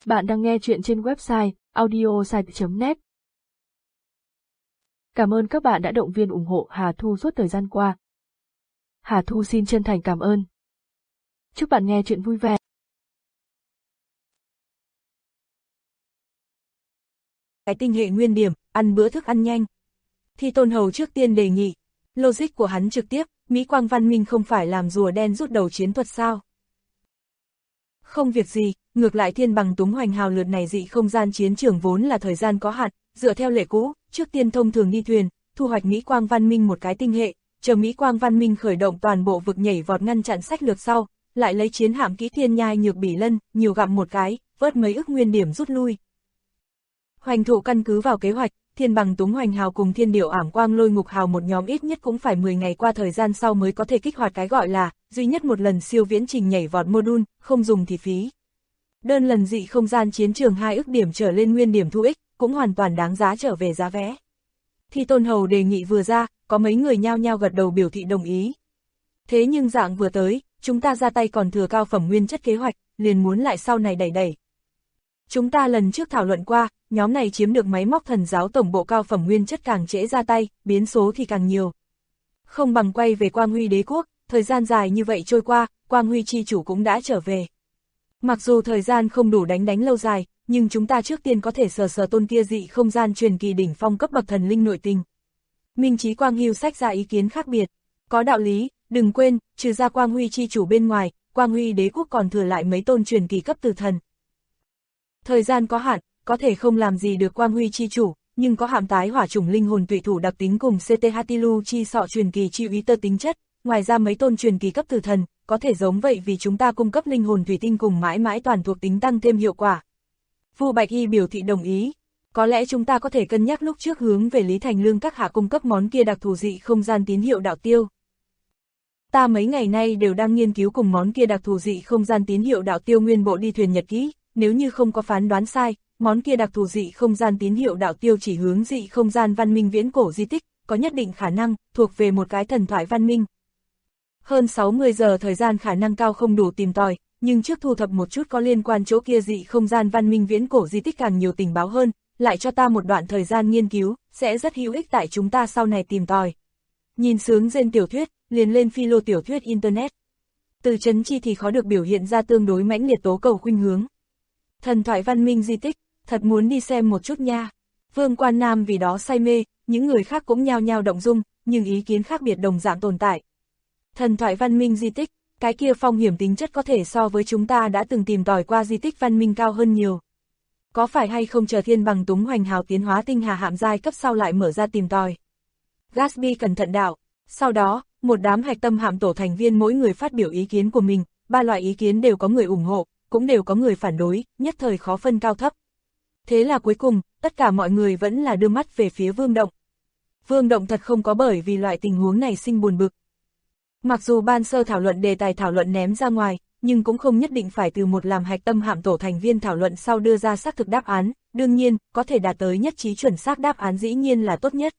Bạn đang nghe chuyện trên website audiosite.net. Cảm ơn các bạn đã động viên ủng hộ Hà Thu suốt thời gian qua. Hà Thu xin chân thành cảm ơn. Chúc bạn nghe chuyện vui vẻ. Cái tinh hệ nguyên điểm, ăn bữa thức ăn nhanh. Thi Tôn Hầu trước tiên đề nghị. Logic của hắn trực tiếp, Mỹ Quang Văn Minh không phải làm rùa đen rút đầu chiến thuật sao? Không việc gì, ngược lại Thiên Bằng Túng Hoành Hào lượt này dị không gian chiến trường vốn là thời gian có hạn, dựa theo lệ cũ, trước tiên thông thường đi thuyền, thu hoạch Mỹ Quang Văn Minh một cái tinh hệ, chờ Mỹ Quang Văn Minh khởi động toàn bộ vực nhảy vọt ngăn chặn sách lược sau, lại lấy chiến hạm Kỹ Thiên Nhai Nhược Bỉ Lân, nhiều gặm một cái, vớt mấy ức nguyên điểm rút lui. Hoành Thụ căn cứ vào kế hoạch, Thiên Bằng Túng Hoành Hào cùng Thiên Điểu Ảm Quang Lôi Ngục Hào một nhóm ít nhất cũng phải 10 ngày qua thời gian sau mới có thể kích hoạt cái gọi là duy nhất một lần siêu viễn trình nhảy vọt module, không dùng thì phí. Đơn lần dị không gian chiến trường 2 ức điểm trở lên nguyên điểm thu ích, cũng hoàn toàn đáng giá trở về giá vé. Thi Tôn Hầu đề nghị vừa ra, có mấy người nhao nhao gật đầu biểu thị đồng ý. Thế nhưng dạng vừa tới, chúng ta ra tay còn thừa cao phẩm nguyên chất kế hoạch, liền muốn lại sau này đẩy. Chúng ta lần trước thảo luận qua, nhóm này chiếm được máy móc thần giáo tổng bộ cao phẩm nguyên chất càng trễ ra tay, biến số thì càng nhiều. Không bằng quay về Quang Huy Đế Quốc, thời gian dài như vậy trôi qua, Quang Huy chi chủ cũng đã trở về. Mặc dù thời gian không đủ đánh lâu dài, nhưng chúng ta trước tiên có thể sờ tôn kia dị không gian truyền kỳ đỉnh phong cấp bậc thần linh nội tình. Minh Chí Quang Hưu sách ra ý kiến khác biệt. Có đạo lý, đừng quên, trừ ra Quang Huy chi chủ bên ngoài, Quang Huy Đế Quốc còn thừa lại mấy tôn truyền kỳ cấp từ thần. Thời gian có hạn, có thể không làm gì được Quang Huy chi chủ, nhưng có hạm tái hỏa chủng linh hồn tùy thủ đặc tính cùng CT Hatilu chi sọ truyền kỳ chi úy tơ tính chất, ngoài ra mấy tôn truyền kỳ cấp từ thần, có thể giống vậy vì chúng ta cung cấp linh hồn thủy tinh cùng mãi mãi toàn thuộc tính tăng thêm hiệu quả. Vu Bạch Y biểu thị đồng ý. Có lẽ chúng ta có thể cân nhắc lúc trước hướng về Lý Thành Lương các hạ cung cấp món kia đặc thù dị không gian tín hiệu đạo tiêu. Ta mấy ngày nay đều đang nghiên cứu cùng món kia đặc thù dị không gian tín hiệu đạo tiêu nguyên bộ đi thuyền nhật ký, nếu như không có phán đoán sai, món kia đặc thù dị không gian tín hiệu đạo tiêu chỉ hướng dị không gian văn minh viễn cổ di tích, có nhất định khả năng thuộc về một cái thần thoại văn minh. Hơn 60 giờ thời gian khả năng cao không đủ tìm tòi, nhưng trước thu thập một chút có liên quan chỗ kia dị không gian văn minh viễn cổ di tích càng nhiều tình báo hơn, lại cho ta một đoạn thời gian nghiên cứu, sẽ rất hữu ích tại chúng ta sau này tìm tòi. Nhìn sướng trên tiểu thuyết, liền lên philo tiểu thuyết Internet. Từ Trấn Chi thì khó được biểu hiện ra tương đối mãnh liệt tố cầu khuynh hướng. Thần thoại văn minh di tích, thật muốn đi xem một chút nha. Vương Quan Nam vì đó say mê, những người khác cũng nhao nhao động dung, nhưng ý kiến khác biệt đồng dạng tồn tại. Thần thoại văn minh di tích, cái kia phong hiểm tính chất có thể so với chúng ta đã từng tìm tòi qua di tích văn minh cao hơn nhiều. Có phải hay không chờ Thiên Bằng Túng Hoành Hào tiến hóa tinh hà hạm giai cấp sau lại mở ra tìm tòi? Gatsby cẩn thận đạo. Sau đó, một đám hạch tâm hạm tổ thành viên mỗi người phát biểu ý kiến của mình, 3 loại ý kiến đều có người ủng hộ, cũng đều có người phản đối, nhất thời khó phân cao thấp. Thế là cuối cùng, tất cả mọi người vẫn là đưa mắt về phía Vương Động. Vương Động thật không có bởi vì loại tình huống này sinh buồn bực. Mặc dù ban sơ thảo luận đề tài thảo luận ném ra ngoài, nhưng cũng không nhất định phải từ một làm hạch tâm hạm tổ thành viên thảo luận sau đưa ra xác thực đáp án, đương nhiên, có thể đạt tới nhất trí chuẩn xác đáp án dĩ nhiên là tốt nhất.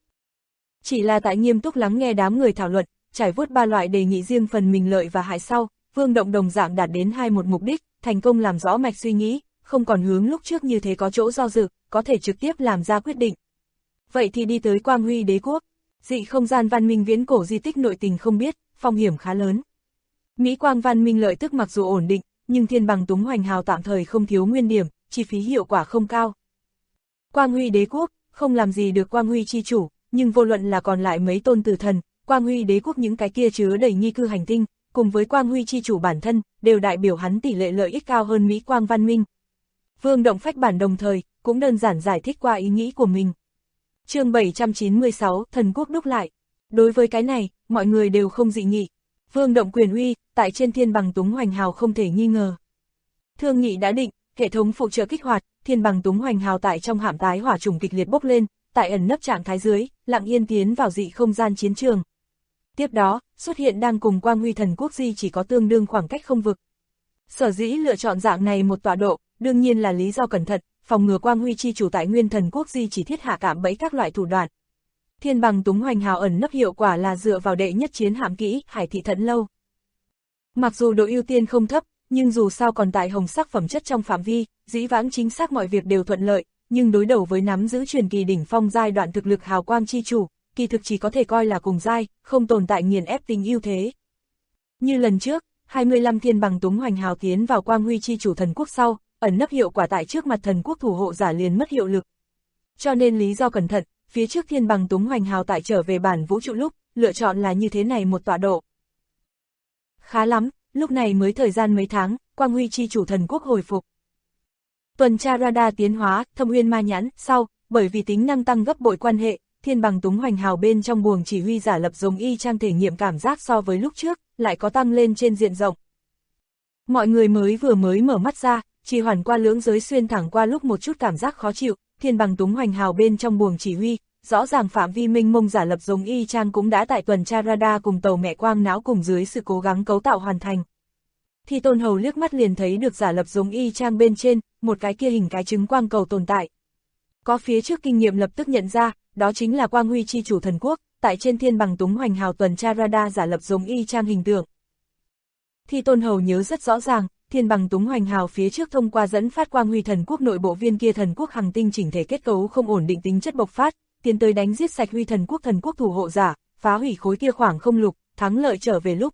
Chỉ là tại nghiêm túc lắng nghe đám người thảo luận, trải vuốt 3 loại đề nghị riêng phần mình lợi và hại sau, Vương Động đồng dạng đạt đến một mục đích, thành công làm rõ mạch suy nghĩ, không còn hướng lúc trước như thế có chỗ do dự, có thể trực tiếp làm ra quyết định. Vậy thì đi tới Quang Huy Đế Quốc. Dị không gian văn minh viễn cổ di tích nội tình không biết, phong hiểm khá lớn. Mỹ Quang Văn Minh lợi tức mặc dù ổn định, nhưng Thiên Bằng Túng Hoành Hào tạm thời không thiếu nguyên điểm, chi phí hiệu quả không cao. Quang Huy Đế Quốc, không làm gì được Quang Huy chi chủ, nhưng vô luận là còn lại mấy tôn tử thần, Quang Huy Đế Quốc những cái kia chứa đầy nghi cư hành tinh, cùng với Quang Huy chi chủ bản thân, đều đại biểu hắn tỷ lệ lợi ích cao hơn Mỹ Quang Văn Minh. Vương Động phách bản đồng thời, cũng đơn giản giải thích qua ý nghĩ của mình. Chương 796, Thần Quốc đúc lại. Đối với cái này, mọi người đều không dị nghị. Vương Động quyền uy, tại trên Thiên Bằng Túng Hoành Hào không thể nghi ngờ. Thương nghị đã định, hệ thống phụ trợ kích hoạt, Thiên Bằng Túng Hoành Hào tại trong hạm tái hỏa trùng kịch liệt bốc lên, tại ẩn nấp trạng thái dưới, lặng yên tiến vào dị không gian chiến trường. Tiếp đó, xuất hiện đang cùng Quang Huy Thần Quốc di chỉ có tương đương khoảng cách không vực. Sở dĩ lựa chọn dạng này một tọa độ, đương nhiên là lý do cẩn thận, phòng ngừa Quang Huy chi chủ tại Nguyên Thần Quốc di chỉ thiết hạ cạm bẫy các loại thủ đoạn. Thiên Bằng Túng Hoành Hào ẩn nấp hiệu quả là dựa vào đệ nhất chiến hạm kỹ Hải Thị Thẫn Lâu. Mặc dù độ ưu tiên không thấp, nhưng dù sao còn tại hồng sắc phẩm chất trong phạm vi, dĩ vãng chính xác mọi việc đều thuận lợi, nhưng đối đầu với nắm giữ truyền kỳ đỉnh phong giai đoạn thực lực hào quang chi chủ, kỳ thực chỉ có thể coi là cùng giai, không tồn tại nghiền ép tính ưu thế. Như lần trước, 25 thiên bằng túng hoành hào tiến vào quang huy chi chủ thần quốc sau, ẩn nấp hiệu quả tại trước mặt thần quốc thủ hộ giả liền mất hiệu lực. Cho nên lý do cẩn thận, phía trước thiên bằng túng hoành hào tại trở về bản vũ trụ lúc, lựa chọn là như thế này một tọa độ. Khá lắm, lúc này mới thời gian mấy tháng, quang huy chi chủ thần quốc hồi phục. Tuần tra radar tiến hóa, thâm uyên ma nhãn, sau, bởi vì tính năng tăng gấp bội quan hệ, thiên bằng túng hoành hào bên trong buồng chỉ huy giả lập giống y chang thể nghiệm cảm giác so với lúc trước, lại có tăng lên trên diện rộng. Mọi người vừa mới mở mắt ra, trì hoãn qua lưỡng giới xuyên thẳng qua lúc một chút cảm giác khó chịu, thiên bằng túng hoành hào bên trong buồng chỉ huy, rõ ràng phạm vi mênh mông giả lập giống y chang cũng đã tại tuần tra radar cùng tàu mẹ quang não cùng dưới sự cố gắng cấu tạo hoàn thành. Thì Tôn Hầu liếc mắt liền thấy được giả lập giống y chang bên trên, một cái kia hình cái trứng quang cầu tồn tại. Có phía trước kinh nghiệm lập tức nhận ra, đó chính là quang huy chi chủ thần quốc, tại trên thiên bằng túng hoành hào tuần tra radar giả lập giống y chang hình tượng. Thì Tôn Hầu nhớ rất rõ ràng, thiên bằng túng hoành hào phía trước thông qua dẫn phát quang huy thần quốc nội bộ viên kia thần quốc hành tinh chỉnh thể kết cấu không ổn định tính chất bộc phát, tiến tới đánh giết sạch huy thần quốc thủ hộ giả, phá hủy khối kia khoảng không lục, thắng lợi trở về lúc.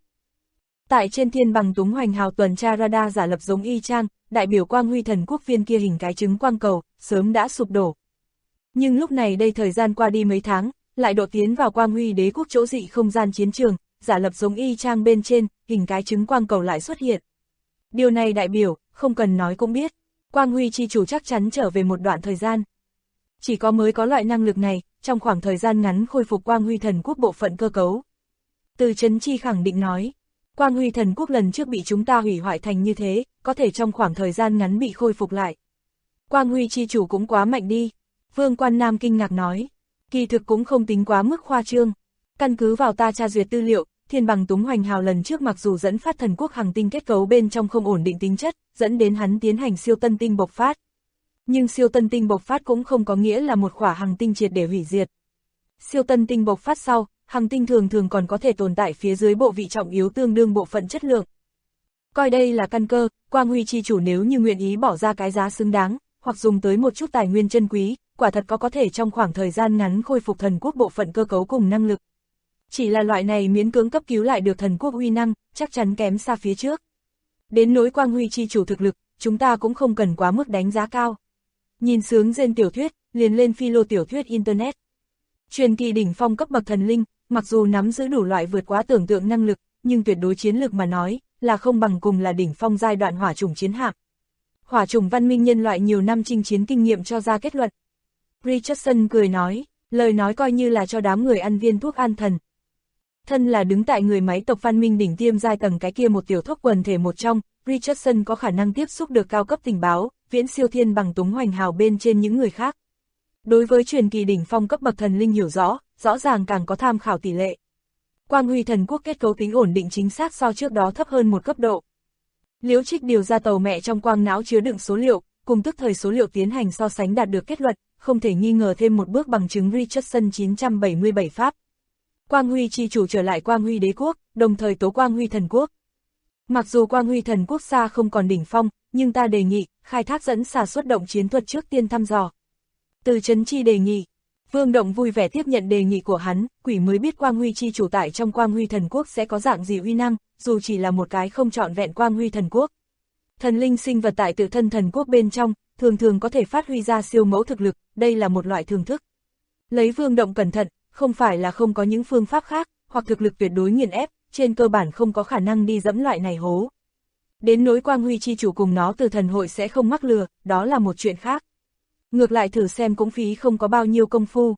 Tại trên thiên bằng túng hoành hào tuần tra radar giả lập giống y chang, đại biểu quang huy thần quốc viên kia hình cái trứng quang cầu, sớm đã sụp đổ. Nhưng lúc này đây thời gian qua đi mấy tháng, lại độ tiến vào quang huy đế quốc chỗ dị không gian chiến trường, giả lập giống y chang bên trên, hình cái trứng quang cầu lại xuất hiện. Điều này đại biểu, không cần nói cũng biết, quang huy chi chủ chắc chắn trở về một đoạn thời gian. Chỉ có mới có loại năng lực này, trong khoảng thời gian ngắn khôi phục quang huy thần quốc bộ phận cơ cấu. Từ Chấn Chi khẳng định nói, quang huy thần quốc lần trước bị chúng ta hủy hoại thành như thế, có thể trong khoảng thời gian ngắn bị khôi phục lại. Quang huy chi chủ cũng quá mạnh đi, Vương Quan Nam kinh ngạc nói, kỳ thực cũng không tính quá mức khoa trương. Căn cứ vào ta tra duyệt tư liệu, thiên bằng túng hoành hào lần trước mặc dù dẫn phát thần quốc hành tinh kết cấu bên trong không ổn định tính chất, dẫn đến hắn tiến hành siêu tân tinh bộc phát. Nhưng siêu tân tinh bộc phát cũng không có nghĩa là một khỏa hành tinh triệt để hủy diệt. Siêu tân tinh bộc phát sau, hành tinh thường còn có thể tồn tại phía dưới bộ vị trọng yếu tương đương bộ phận chất lượng. Coi đây là căn cơ, quang huy chi chủ nếu như nguyện ý bỏ ra cái giá xứng đáng, hoặc dùng tới một chút tài nguyên chân quý, quả thật có thể trong khoảng thời gian ngắn khôi phục thần quốc bộ phận cơ cấu cùng năng lực. Chỉ là loại này miễn cưỡng cấp cứu lại được thần quốc uy năng, chắc chắn kém xa phía trước. Đến nỗi quang huy chi chủ thực lực, chúng ta cũng không cần quá mức đánh giá cao. Nhìn sướng trên tiểu thuyết, liền lên philo tiểu thuyết Internet. Truyền kỳ đỉnh phong cấp bậc thần linh, mặc dù nắm giữ đủ loại vượt quá tưởng tượng năng lực, nhưng tuyệt đối chiến lực mà nói, là không bằng cùng là đỉnh phong giai đoạn hỏa chủng chiến hạm. Hỏa chủng văn minh nhân loại nhiều năm chinh chiến kinh nghiệm cho ra kết luận. Richardson cười nói, lời nói coi như là cho đám người ăn viên thuốc an thần. Thân là đứng tại người máy tộc văn minh đỉnh tiêm giai tầng cái kia một tiểu thuốc quần thể một trong, Richardson có khả năng tiếp xúc được cao cấp tình báo, viễn siêu thiên bằng túng hoành hào bên trên những người khác. Đối với truyền kỳ đỉnh phong cấp bậc thần linh hiểu rõ ràng càng có tham khảo tỷ lệ. Quang huy thần quốc kết cấu tính ổn định chính xác so trước đó thấp hơn một cấp độ. Liễu Trích điều ra tàu mẹ trong quang não chứa đựng số liệu, cùng tức thời số liệu tiến hành so sánh đạt được kết luận, không thể nghi ngờ thêm một bước bằng chứng Richardson 977 pháp. Quang huy chi chủ trở lại quang huy đế quốc, đồng thời tố quang huy thần quốc. Mặc dù quang huy thần quốc xa không còn đỉnh phong, nhưng ta đề nghị, khai thác dẫn xà xuất động chiến thuật trước tiên thăm dò. Từ Chấn Chi đề nghị, Vương Động vui vẻ tiếp nhận đề nghị của hắn, quỷ mới biết quang huy chi chủ tại trong quang huy thần quốc sẽ có dạng gì uy năng, dù chỉ là một cái không trọn vẹn quang huy thần quốc. Thần linh sinh vật tại tự thân thần quốc bên trong, thường có thể phát huy ra siêu mẫu thực lực, đây là một loại thường thức. Lấy Vương Động cẩn thận, không phải là không có những phương pháp khác, hoặc thực lực tuyệt đối nghiền ép, trên cơ bản không có khả năng đi dẫm loại này hố. Đến nỗi quang huy chi chủ cùng nó từ thần hội sẽ không mắc lừa, đó là một chuyện khác. Ngược lại thử xem cũng phí không có bao nhiêu công phu.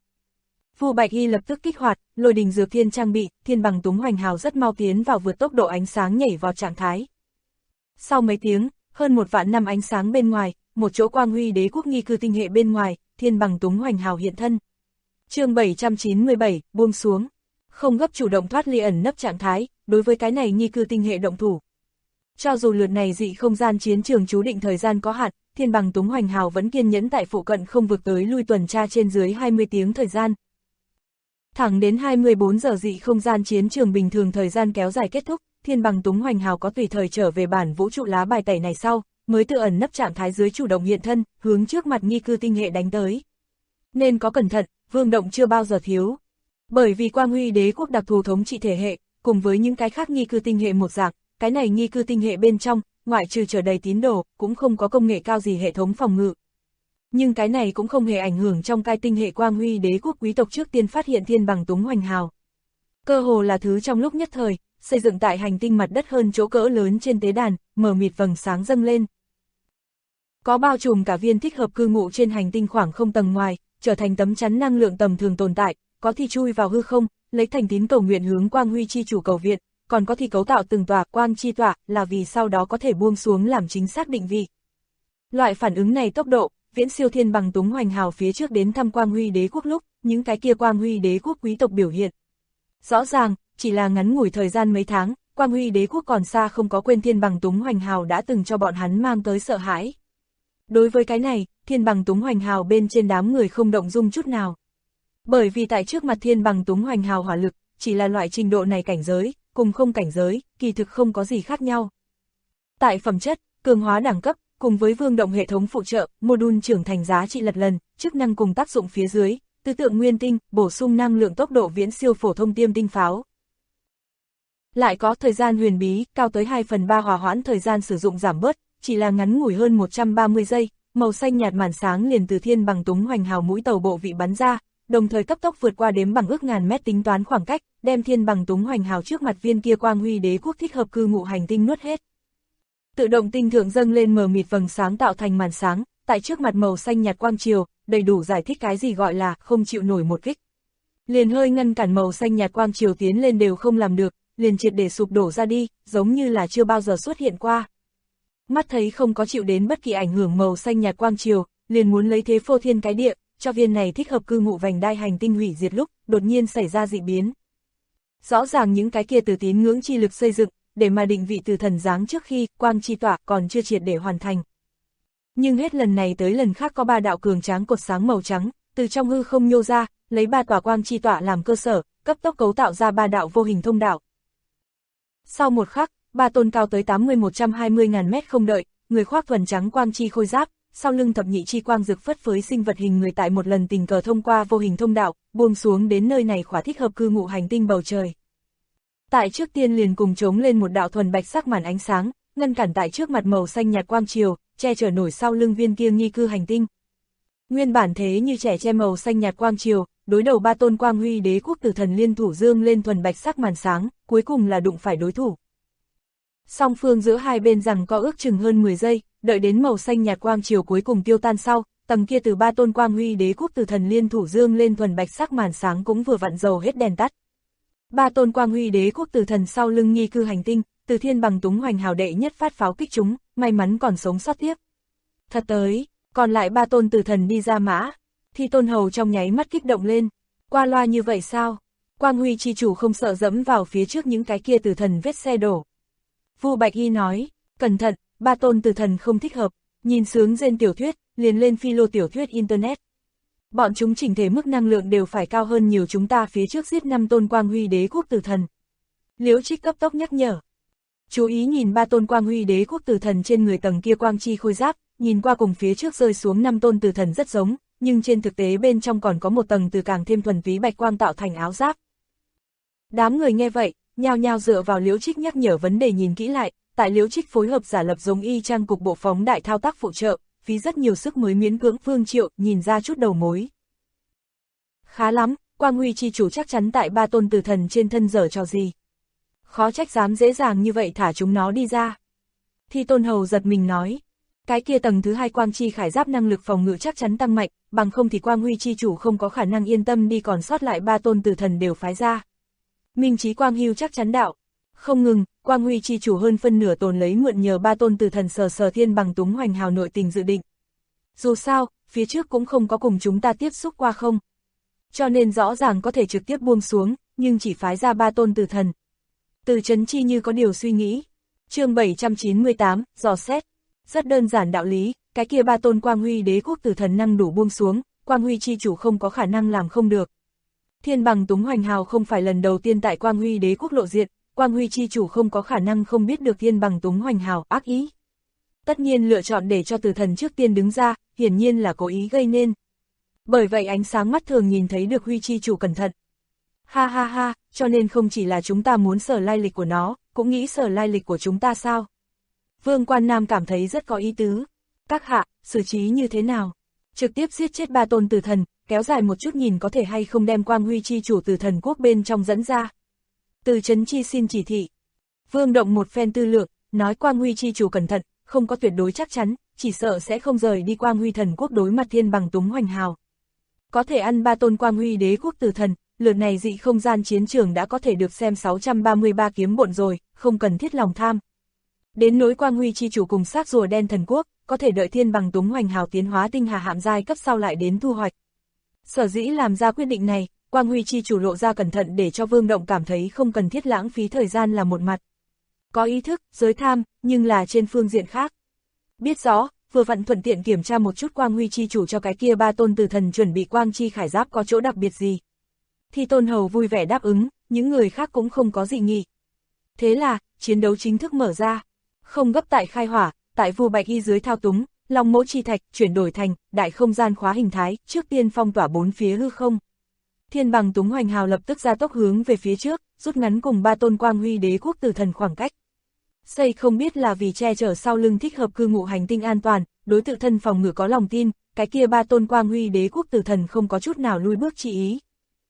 Vu Bạch Y lập tức kích hoạt, lôi đình dược thiên trang bị, thiên bằng túng hoành hào rất mau tiến vào vượt tốc độ ánh sáng nhảy vào trạng thái. Sau mấy tiếng, hơn 1 vạn năm ánh sáng bên ngoài, một chỗ quang huy đế quốc nghi cư tinh hệ bên ngoài, thiên bằng túng hoành hào hiện thân. Chương 797, buông xuống. Không gấp chủ động thoát ly ẩn nấp trạng thái, đối với cái này nghi cư tinh hệ động thủ. Cho dù lượt này dị không gian chiến trường chú định thời gian có hạn, thiên bằng túng hoành hào vẫn kiên nhẫn tại phụ cận không vượt tới lui tuần tra trên dưới 20 tiếng thời gian. Thẳng đến 24 giờ dị không gian chiến trường bình thường thời gian kéo dài kết thúc, Thiên Bằng Túng Hoành Hào có tùy thời trở về bản vũ trụ lá bài tẩy này sau, mới tự ẩn nấp trạng thái dưới chủ động hiện thân, hướng trước mặt nghi cư tinh hệ đánh tới. Nên có cẩn thận, Vương Động chưa bao giờ thiếu. Bởi vì Quang Huy Đế quốc đặc thù thống trị thể hệ, cùng với những cái khác nghi cư tinh hệ một dạng, cái này nghi cư tinh hệ bên trong, ngoại trừ chở đầy tín đồ, cũng không có công nghệ cao gì hệ thống phòng ngự. Nhưng cái này cũng không hề ảnh hưởng trong cái tinh hệ Quang Huy Đế quốc quý tộc trước tiên phát hiện Thiên Bằng Túng Hoành Hào. Cơ hồ là thứ trong lúc nhất thời, xây dựng tại hành tinh mặt đất hơn chỗ cỡ lớn trên tế đàn, mờ mịt vầng sáng dâng lên. Có bao trùm cả viên thích hợp cư ngụ trên hành tinh khoảng không tầng ngoài, trở thành tấm chắn năng lượng tầm thường tồn tại, có thì chui vào hư không, lấy thành tín cầu nguyện hướng Quang Huy chi chủ cầu viện, còn có thì cấu tạo từng tòa quang chi tọa, là vì sau đó có thể buông xuống làm chính xác định vị. Loại phản ứng này tốc độ, viễn siêu Thiên Bằng Túng Hoành Hào phía trước đến thăm Quang Huy Đế quốc lúc, những cái kia Quang Huy Đế quốc quý tộc biểu hiện. Rõ ràng, chỉ là ngắn ngủi thời gian mấy tháng, Quang Huy Đế quốc còn xa không có quên Thiên Bằng Túng Hoành Hào đã từng cho bọn hắn mang tới sợ hãi. Đối với cái này, Thiên Bằng Túng Hoành Hào bên trên đám người không động dung chút nào. Bởi vì tại trước mặt Thiên Bằng Túng Hoành Hào hỏa lực, chỉ là loại trình độ này cảnh giới, cùng không cảnh giới, kỳ thực không có gì khác nhau. Tại phẩm chất, cường hóa đẳng cấp, cùng với Vương Động hệ thống phụ trợ, module trưởng thành giá trị lật lần, chức năng cùng tác dụng phía dưới, tứ tượng nguyên tinh, bổ sung năng lượng tốc độ viễn siêu phổ thông tiêm tinh pháo. Lại có thời gian huyền bí, cao tới 2/3 hòa hoãn thời gian sử dụng giảm bớt, chỉ là ngắn ngủi hơn 130 giây, màu xanh nhạt màn sáng liền từ Thiên Bằng Túng Hoành Hào mũi tàu bộ vị bắn ra, đồng thời cấp tốc vượt qua đếm bằng ước ngàn mét tính toán khoảng cách, đem Thiên Bằng Túng Hoành Hào trước mặt viên kia Quang Huy Đế quốc thích hợp cư ngụ hành tinh nuốt hết. Tự động tinh thượng dâng lên mờ mịt vầng sáng tạo thành màn sáng, tại trước mặt màu xanh nhạt quang chiều, đầy đủ giải thích cái gì gọi là không chịu nổi một kích. Liền hơi ngăn cản màu xanh nhạt quang chiều tiến lên đều không làm được, liền triệt để sụp đổ ra đi, giống như là chưa bao giờ xuất hiện qua. Mắt thấy không có chịu đến bất kỳ ảnh hưởng màu xanh nhạt quang chiều, liền muốn lấy thế phô thiên cái địa, cho viên này thích hợp cư ngụ vành đai hành tinh hủy diệt lúc, đột nhiên xảy ra dị biến. Rõ ràng những cái kia từ tín ngưỡng chi lực xây dựng, để mà định vị từ thần dáng trước khi quang chi tỏa còn chưa triệt để hoàn thành. Nhưng hết lần này tới lần khác có 3 đạo cường tráng cột sáng màu trắng, từ trong hư không nhô ra, lấy 3 tòa quang chi tỏa làm cơ sở, cấp tốc cấu tạo ra 3 đạo vô hình thông đạo. Sau một khắc, 3 tôn cao tới 80-120 mét không đợi, người khoác thuần trắng quang chi khôi giáp, sau lưng thập nhị chi quang rực phất phới sinh vật hình người tại một lần tình cờ thông qua vô hình thông đạo, buông xuống đến nơi này khỏa thích hợp cư ngụ hành tinh bầu trời. Tại trước tiên liền cùng chống lên một đạo thuần bạch sắc màn ánh sáng, ngăn cản tại trước mặt màu xanh nhạt quang chiều, che chở nổi sau lưng viên kia nghi cư hành tinh. Nguyên bản thế như trẻ che màu xanh nhạt quang chiều, đối đầu 3 tôn Quang Huy Đế quốc tử thần liên thủ dương lên thuần bạch sắc màn sáng, cuối cùng là đụng phải đối thủ. Song phương giữa hai bên rằng có ước chừng hơn 10 giây, đợi đến màu xanh nhạt quang chiều cuối cùng tiêu tan sau, tầng kia từ 3 tôn Quang Huy Đế quốc tử thần liên thủ dương lên thuần bạch sắc màn sáng cũng vừa vặn dầu hết đèn tắt. 3 tôn Quang Huy Đế quốc tử thần sau lưng nghi cư hành tinh, từ Thiên Bằng Túng Hoành Hào đệ nhất phát pháo kích chúng, may mắn còn sống sót tiếp. Thật tới, còn lại 3 tôn tử thần đi ra mã, thì Tôn Hầu trong nháy mắt kích động lên. Qua loa như vậy sao? Quang Huy chi chủ không sợ dẫm vào phía trước những cái kia tử thần vết xe đổ. Vu Bạch Y nói, cẩn thận, 3 tôn tử thần không thích hợp, nhìn sướng rên tiểu thuyết, liền lên philo tiểu thuyết internet. Bọn chúng chỉnh thể mức năng lượng đều phải cao hơn nhiều chúng ta phía trước giết 5 tôn Quang Huy Đế quốc tử thần. Liễu Trích cấp tốc nhắc nhở. Chú ý nhìn 3 tôn Quang Huy Đế quốc tử thần trên người tầng kia quang chi khôi giáp, nhìn qua cùng phía trước rơi xuống 5 tôn tử thần rất giống, nhưng trên thực tế bên trong còn có một tầng từ càng thêm thuần túy bạch quang tạo thành áo giáp. Đám người nghe vậy, nhao nhao dựa vào Liễu Trích nhắc nhở vấn đề nhìn kỹ lại, tại Liễu Trích phối hợp giả lập giống y chang cục bộ phóng đại thao tác phụ trợ, phí rất nhiều sức mới miễn cưỡng Vương Triệu nhìn ra chút đầu mối. Khá lắm, Quang Huy chi chủ chắc chắn tại 3 tôn tử thần trên thân giở trò gì. Khó trách dám dễ dàng như vậy thả chúng nó đi ra. Thì Tôn Hầu giật mình nói, cái kia tầng thứ 2 quang chi khải giáp năng lực phòng ngự chắc chắn tăng mạnh, bằng không thì Quang Huy chi chủ không có khả năng yên tâm đi còn sót lại 3 tôn tử thần đều phái ra. Minh Chí Quang Hưu chắc chắn đạo. Không ngừng, Quang Huy chi chủ hơn phân nửa tồn lấy mượn nhờ 3 tôn tử thần sờ Thiên Bằng Túng Hoành Hào nội tình dự định. Dù sao, phía trước cũng không có cùng chúng ta tiếp xúc qua không. Cho nên rõ ràng có thể trực tiếp buông xuống, nhưng chỉ phái ra 3 tôn tử thần. Từ Trấn Chi như có điều suy nghĩ. Chương 798, dò xét. Rất đơn giản đạo lý, cái kia 3 tôn Quang Huy Đế quốc tử thần năng đủ buông xuống, Quang Huy chi chủ không có khả năng làm không được. Thiên Bằng Túng Hoành Hào không phải lần đầu tiên tại Quang Huy Đế quốc lộ diện, Quang Huy chi chủ không có khả năng không biết được thiên bằng túng hoành hào ác ý. Tất nhiên lựa chọn để cho tử thần trước tiên đứng ra, hiển nhiên là cố ý gây nên. Bởi vậy ánh sáng mắt thường nhìn thấy được Huy chi chủ cẩn thận. Ha ha ha, cho nên không chỉ là chúng ta muốn sở lai lịch của nó, cũng nghĩ sở lai lịch của chúng ta sao? Vương Quan Nam cảm thấy rất có ý tứ. Các hạ, xử trí như thế nào? Trực tiếp giết chết 3 tôn tử thần, kéo dài một chút nhìn có thể hay không đem Quang Huy chi chủ tử thần quốc bên trong dẫn ra. Từ Trấn Chi xin chỉ thị. Vương Động một phen tư lượng, nói Quang Huy chi chủ cẩn thận, không có tuyệt đối chắc chắn, chỉ sợ sẽ không rời đi Quang Huy thần quốc đối mặt thiên bằng túng hoành hào. Có thể ăn 3 tôn Quang Huy đế quốc tử thần, lượt này dị không gian chiến trường đã có thể được xem 633 kiếm bộn rồi, không cần thiết lòng tham. Đến nỗi Quang Huy chi chủ cùng xác rùa đen thần quốc, có thể đợi thiên bằng túng hoành hào tiến hóa tinh hà hạm giai cấp sau lại đến thu hoạch. Sở dĩ làm ra quyết định này, Quang Huy chi chủ lộ ra cẩn thận để cho Vương Động cảm thấy không cần thiết lãng phí thời gian là một mặt. Có ý thức, giới tham, nhưng là trên phương diện khác. Biết rõ, vừa vặn thuận tiện kiểm tra một chút Quang Huy chi chủ cho cái kia 3 tôn tử thần chuẩn bị quang chi khải giáp có chỗ đặc biệt gì. Thì Tôn Hầu vui vẻ đáp ứng, những người khác cũng không có dị nghị. Thế là, chiến đấu chính thức mở ra. Không gấp tại khai hỏa, tại Vu Bạch Y dưới thao túng, Long Mẫu Chi Thạch chuyển đổi thành đại không gian khóa hình thái, trước tiên phong tỏa 4 phía hư không. Thiên bằng túng hoành hào lập tức ra tốc hướng về phía trước, rút ngắn cùng 3 tôn Quang Huy đế quốc tử thần khoảng cách. Xây không biết là vì che chở sau lưng thích hợp cư ngụ hành tinh an toàn, đối tự thân phòng ngự có lòng tin, cái kia 3 tôn Quang Huy đế quốc tử thần không có chút nào lui bước chi ý.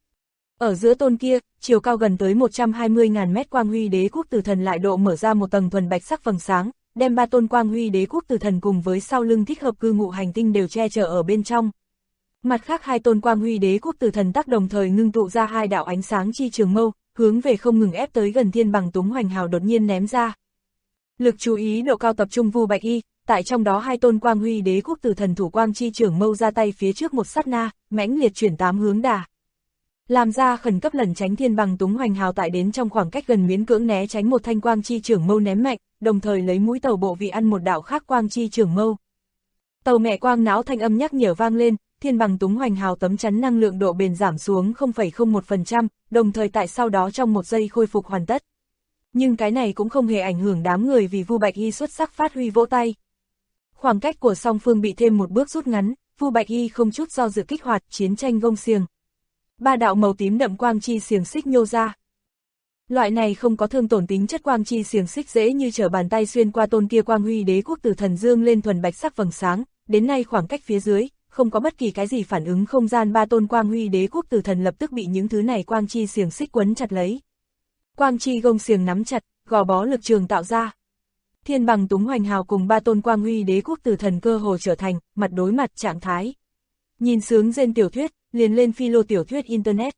Ở giữa tôn kia, chiều cao gần tới 120.000 mét Quang Huy đế quốc tử thần lại độ mở ra một tầng thuần bạch sắc vầng sáng, đem 3 tôn Quang Huy đế quốc tử thần cùng với sau lưng thích hợp cư ngụ hành tinh đều che chở ở bên trong. Mặt khác 2 tôn Quang Huy đế quốc tử thần tác đồng thời ngưng tụ ra 2 đạo ánh sáng chi trường mâu, hướng về không ngừng ép tới gần thiên bằng túng hoành hào đột nhiên ném ra. Lực chú ý độ cao tập trung Vu Bạch Y, tại trong đó 2 tôn Quang Huy đế quốc tử thần thủ quang chi trường mâu ra tay phía trước một sát na, mãnh liệt chuyển 8 hướng đà. Làm ra khẩn cấp lẩn tránh thiên bằng túng hoành hào tại đến trong khoảng cách gần miễn cưỡng né tránh một thanh quang chi trường mâu ném mạnh, đồng thời lấy mũi tàu bộ vị ăn một đạo khác quang chi trường mâu. Tàu mẹ quang não thanh âm nhắc nhở vang lên, thiên bằng túng hoành hào tấm chắn năng lượng độ bền giảm xuống 0,01%, đồng thời tại sau đó trong 1 giây khôi phục hoàn tất. Nhưng cái này cũng không hề ảnh hưởng đám người vì Vu Bạch Y xuất sắc phát huy vỗ tay. Khoảng cách của song phương bị thêm một bước rút ngắn, Vu Bạch Y không chút do dự kích hoạt chiến tranh gông xiềng. 3 đạo màu tím đậm quang chi xiềng xích nhô ra. Loại này không có thương tổn tính chất quang chi xiềng xích dễ như trở bàn tay xuyên qua tôn kia Quang Huy đế quốc tử thần dương lên thuần bạch sắc vầng sáng, đến nay khoảng cách phía dưới, không có bất kỳ cái gì phản ứng không gian 3 tôn Quang Huy đế quốc tử thần lập tức bị những thứ này quang chi xiềng xích quấn chặt lấy. Quang chi gông xiềng nắm chặt, gò bó lực trường tạo ra. Thiên bằng túng hoành hào cùng 3 tôn Quang Huy đế quốc tử thần cơ hồ trở thành mặt đối mặt trạng thái. Nhìn sướng rên tiểu thuyết, liền lên philo tiểu thuyết internet.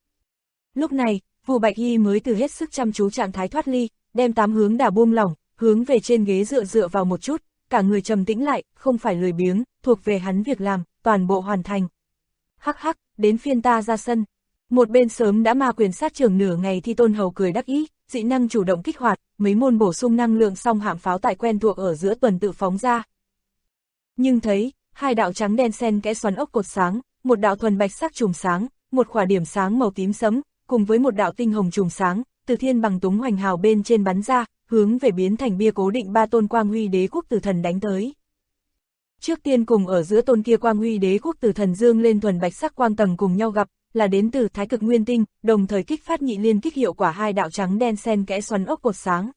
Lúc này, Vu Bạch Y mới từ hết sức chăm chú trạng thái thoát ly, đem 8 hướng đà buông lỏng, hướng về trên ghế dựa vào một chút, cả người trầm tĩnh lại, không phải lười biếng, thuộc về hắn việc làm, toàn bộ hoàn thành. Hắc hắc, đến phiên ta ra sân. Một bên sớm đã ma quyền sát trưởng nửa ngày thì Tôn Hầu cười đắc ý, dị năng chủ động kích hoạt, mấy môn bổ sung năng lượng song hạm pháo tại quen thuộc ở giữa tuần tự phóng ra. Nhưng thấy, 2 đạo trắng đen xen kẽ xoắn ốc cột sáng, một đạo thuần bạch sắc chùm sáng, một khỏa điểm sáng màu tím sẫm, cùng với một đạo tinh hồng chùm sáng, từ thiên bằng túng hoành hào bên trên bắn ra, hướng về biến thành bia cố định 3 tôn Quang Huy đế quốc tử thần đánh tới. Trước tiên cùng ở giữa tôn kia Quang Huy đế quốc tử thần dương lên thuần bạch sắc quang tầng cùng nhau gặp, là đến từ Thái Cực Nguyên Tinh, đồng thời kích phát nhị liên kích hiệu quả 2 đạo trắng đen xen kẽ xoắn ốc cột sáng.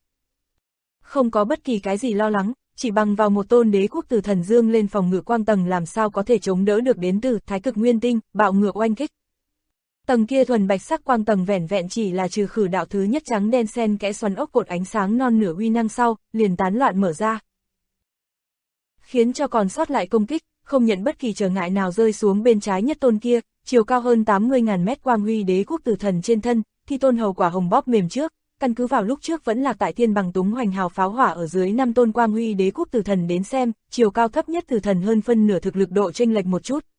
Không có bất kỳ cái gì lo lắng, chỉ bằng vào một tôn đế quốc tử thần dương lên phòng ngự quang tầng làm sao có thể chống đỡ được đến từ Thái Cực Nguyên Tinh, bạo ngược oanh kích. Tầng kia thuần bạch sắc quang tầng vẻn vẹn chỉ là trừ khử đạo thứ nhất trắng đen xen kẽ xoắn ốc cột ánh sáng non nửa uy năng sau, liền tán loạn mở ra. Khiến cho còn sót lại công kích, không nhận bất kỳ trở ngại nào rơi xuống bên trái nhất tôn kia, chiều cao hơn 80.000 mét Quang Huy đế quốc tử thần trên thân, thì Tôn Hầu quả hồng bóp mềm trước, căn cứ vào lúc trước vẫn lạc tại thiên bằng túng hoành hào pháo hỏa ở dưới 5 tôn Quang Huy đế quốc tử thần đến xem, chiều cao thấp nhất tử thần hơn phân nửa thực lực độ chênh lệch một chút.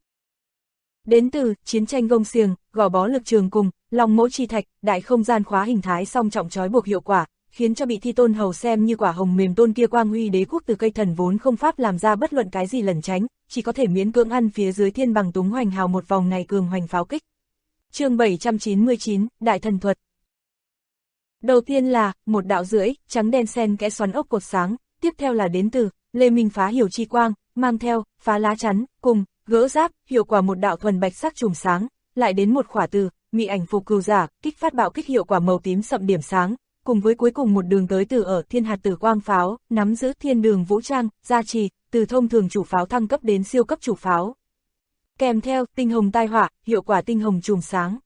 Đến từ chiến tranh gông xiềng, gò bó lực trường cùng Long Mẫu Chi Thạch, đại không gian khóa hình thái song trọng trói buộc hiệu quả, khiến cho bị Thi Tôn Hầu xem như quả hồng mềm tôn kia Quang Huy đế quốc từ cây thần vốn không pháp làm ra bất luận cái gì lẩn tránh, chỉ có thể miễn cưỡng ăn phía dưới thiên bằng túng hoành hào một vòng này cường hoành pháo kích. Chương 799, Đại thần thuật. Đầu tiên là, một đạo rưỡi, trắng đen xen kẽ xoắn ốc cột sáng, tiếp theo là đến từ, Lê Minh phá hiểu chi quang, mang theo, phá lá chắn, cùng, gỡ giáp, hiệu quả một đạo thuần bạch sắc chùm sáng, lại đến một khỏa từ, mị ảnh phục cừu giả, kích phát bạo kích hiệu quả màu tím sậm điểm sáng, cùng với cuối cùng một đường tới từ ở thiên hạt tử quang pháo, nắm giữ thiên đường vũ trang, gia trì, từ thông thường chủ pháo thăng cấp đến siêu cấp chủ pháo. Kèm theo, tinh hồng tai họa, hiệu quả tinh hồng chùm sáng.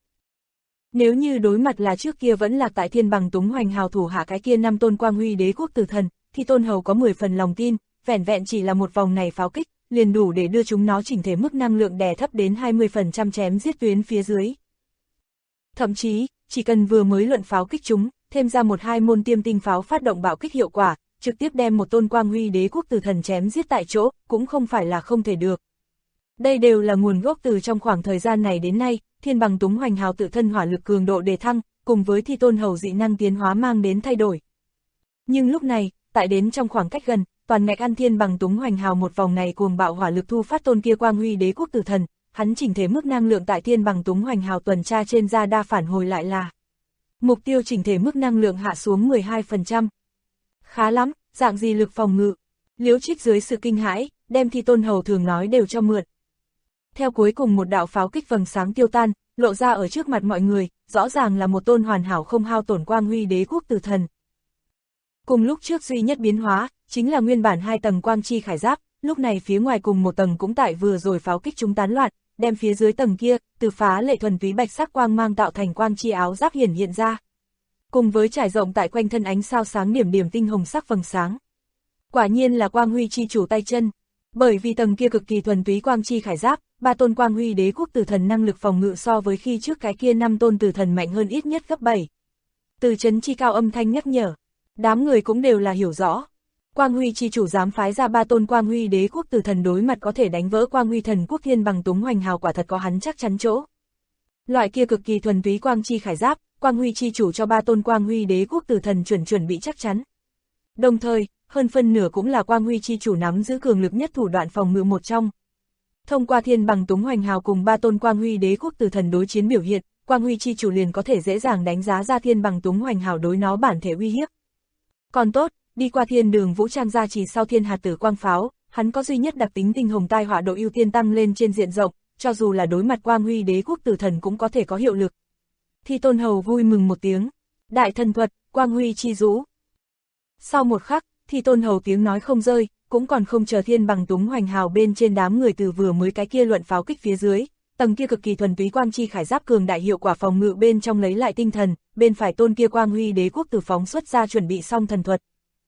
Nếu như đối mặt là trước kia vẫn lạc tại thiên bằng túng hoành hào thủ hạ cái kia 5 tôn quang huy đế quốc tử thần, thì Tôn Hầu có 10 phần lòng tin, vẻn vẹn chỉ là một vòng này pháo kích, liền đủ để đưa chúng nó chỉnh thể mức năng lượng đè thấp đến 20% chém giết tuyến phía dưới. Thậm chí, chỉ cần vừa mới luận pháo kích chúng, thêm ra 1-2 môn tiêm tinh pháo phát động bạo kích hiệu quả, trực tiếp đem một tôn quang huy đế quốc tử thần chém giết tại chỗ, cũng không phải là không thể được. Đây đều là nguồn gốc từ trong khoảng thời gian này đến nay, thiên bằng túng hoành hào tự thân hỏa lực cường độ đề thăng, cùng với thi Tôn Hầu dị năng tiến hóa mang đến thay đổi. Nhưng lúc này, tại đến trong khoảng cách gần, toàn ngạch ăn thiên bằng túng hoành hào một vòng này cuồng bạo hỏa lực thu phát tôn kia quang huy đế quốc tử thần, hắn chỉnh thể mức năng lượng tại thiên bằng túng hoành hào tuần tra trên ra đa phản hồi lại là mục tiêu chỉnh thể mức năng lượng hạ xuống 12%. Khá lắm, dạng gì lực phòng ngự. Liễu Trích dưới sự kinh hãi, đem thi Tôn Hầu thường nói đều cho mượn. Theo cuối cùng một đạo pháo kích vầng sáng tiêu tan, lộ ra ở trước mặt mọi người, rõ ràng là một tôn hoàn hảo không hao tổn quang huy đế quốc tử thần. Cùng lúc trước duy nhất biến hóa, chính là nguyên bản 2 tầng quang chi khải giáp, lúc này phía ngoài cùng một tầng cũng tại vừa rồi pháo kích chúng tán loạn, đem phía dưới tầng kia, từ phá lệ thuần túy bạch sắc quang mang tạo thành quang chi áo giáp hiện ra. Cùng với trải rộng tại quanh thân ánh sao sáng điểm điểm tinh hồng sắc vầng sáng. Quả nhiên là quang huy chi chủ tay chân, bởi vì tầng kia cực kỳ thuần túy quang chi khải giáp, 3 tôn quang huy đế quốc tử thần năng lực phòng ngự so với khi trước cái kia 5 tôn tử thần mạnh hơn ít nhất gấp 7. Từ chấn chi cao âm thanh nhắc nhở, đám người cũng đều là hiểu rõ. Quang huy chi chủ dám phái ra 3 tôn quang huy đế quốc tử thần đối mặt có thể đánh vỡ quang huy thần quốc thiên bằng túng hoành hào quả thật có hắn chắc chắn chỗ. Loại kia cực kỳ thuần túy quang chi khải giáp, quang huy chi chủ cho 3 tôn quang huy đế quốc tử thần chuẩn bị chắc chắn. Đồng thời, hơn phân nửa cũng là quang huy chi chủ nắm giữ cường lực nhất thủ đoạn phòng ngự một trong. Thông qua thiên bằng túng hoành hào cùng 3 tôn quang huy đế quốc tử thần đối chiến biểu hiện, quang huy chi chủ liền có thể dễ dàng đánh giá ra thiên bằng túng hoành hào đối nó bản thể uy hiếp. Còn tốt, đi qua thiên đường vũ trang gia trì sau thiên hạt tử quang pháo, hắn có duy nhất đặc tính tinh hồng tai họa độ ưu tiên tăng lên trên diện rộng, cho dù là đối mặt quang huy đế quốc tử thần cũng có thể có hiệu lực. Thi Tôn Hầu vui mừng một tiếng, đại thần thuật, quang huy chi dũ. Sau một khắc, Thi Tôn Hầu tiếng nói không rơi, cũng còn không chờ thiên bằng túng hoành hào bên trên đám người từ vừa mới cái kia luận pháo kích phía dưới, tầng kia cực kỳ thuần túy quang chi khải giáp cường đại hiệu quả phòng ngự bên trong lấy lại tinh thần, bên phải tôn kia quang huy đế quốc tử phóng xuất ra chuẩn bị xong thần thuật.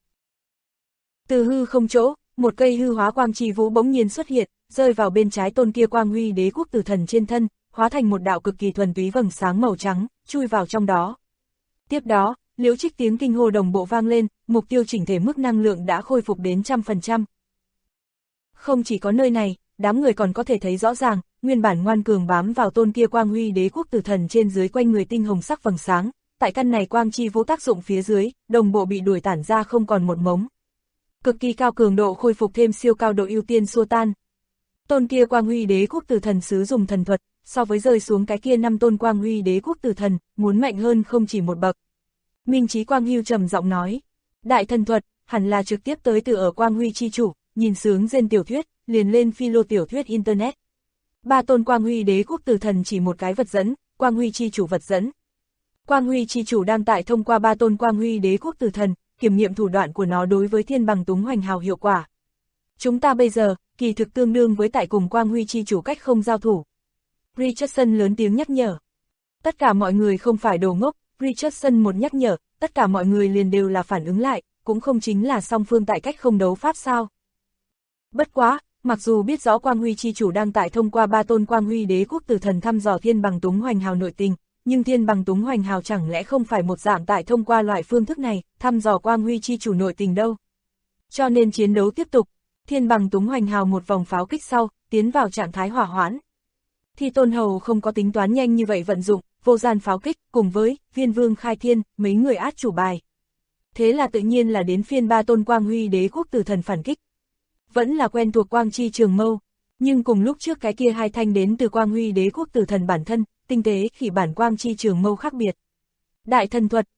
Từ hư không chỗ, một cây hư hóa quang chi vũ bỗng nhiên xuất hiện, rơi vào bên trái tôn kia quang huy đế quốc tử thần trên thân, hóa thành một đạo cực kỳ thuần túy vầng sáng màu trắng, chui vào trong đó. Tiếp đó, Liễu Trích tiếng kinh hô đồng bộ vang lên, mục tiêu chỉnh thể mức năng lượng đã khôi phục đến 100%. Không chỉ có nơi này, đám người còn có thể thấy rõ ràng, nguyên bản ngoan cường bám vào tôn kia quang huy đế quốc tử thần trên dưới quanh người tinh hồng sắc vầng sáng, tại căn này quang chi vũ tác dụng phía dưới, đồng bộ bị đuổi tản ra không còn một mống. Cực kỳ cao cường độ khôi phục thêm siêu cao độ ưu tiên xua tan. Tôn kia quang huy đế quốc tử thần sử dụng thần thuật, so với rơi xuống cái kia 5 tôn quang huy đế quốc tử thần, muốn mạnh hơn không chỉ một bậc. Minh Chí Quang Hưu trầm giọng nói, đại thần thuật, hẳn là trực tiếp tới từ ở quang huy chi chủ, nhìn sướng trên tiểu thuyết, liền lên philo tiểu thuyết internet. 3 tôn quang huy đế quốc tử thần chỉ một cái vật dẫn, quang huy chi chủ vật dẫn. Quang huy chi chủ đang tại thông qua 3 tôn quang huy đế quốc tử thần, kiểm nghiệm thủ đoạn của nó đối với thiên bằng túng hoành hào hiệu quả. Chúng ta bây giờ, kỳ thực tương đương với tại cùng quang huy chi chủ cách không giao thủ. Richardson lớn tiếng nhắc nhở. Tất cả mọi người không phải đồ ngốc, Richardson một nhắc nhở, tất cả mọi người liền đều là phản ứng lại, cũng không chính là song phương tại cách không đấu pháp sao. Bất quá, mặc dù biết rõ quang huy chi chủ đang tại thông qua 3 tôn quang huy đế quốc tử thần thăm dò thiên bằng túng hoành hào nội tình, nhưng thiên bằng túng hoành hào chẳng lẽ không phải một dạng tại thông qua loại phương thức này, thăm dò quang huy chi chủ nội tình đâu. Cho nên chiến đấu tiếp tục, thiên bằng túng hoành hào một vòng pháo kích sau, tiến vào trạng thái hỏa hoãn. Thi Tôn Hầu không có tính toán nhanh như vậy vận dụng, vô gian pháo kích, cùng với Viên Vương Khai Thiên, mấy người át chủ bài. Thế là tự nhiên là đến phiên 3 tôn quang huy đế quốc tử thần phản kích. Vẫn là quen thuộc quang chi trường mâu, nhưng cùng lúc trước cái kia 2 thanh đến từ quang huy đế quốc tử thần bản thân, tinh tế khỉ bản quang chi trường mâu khác biệt. Đại thần thuật,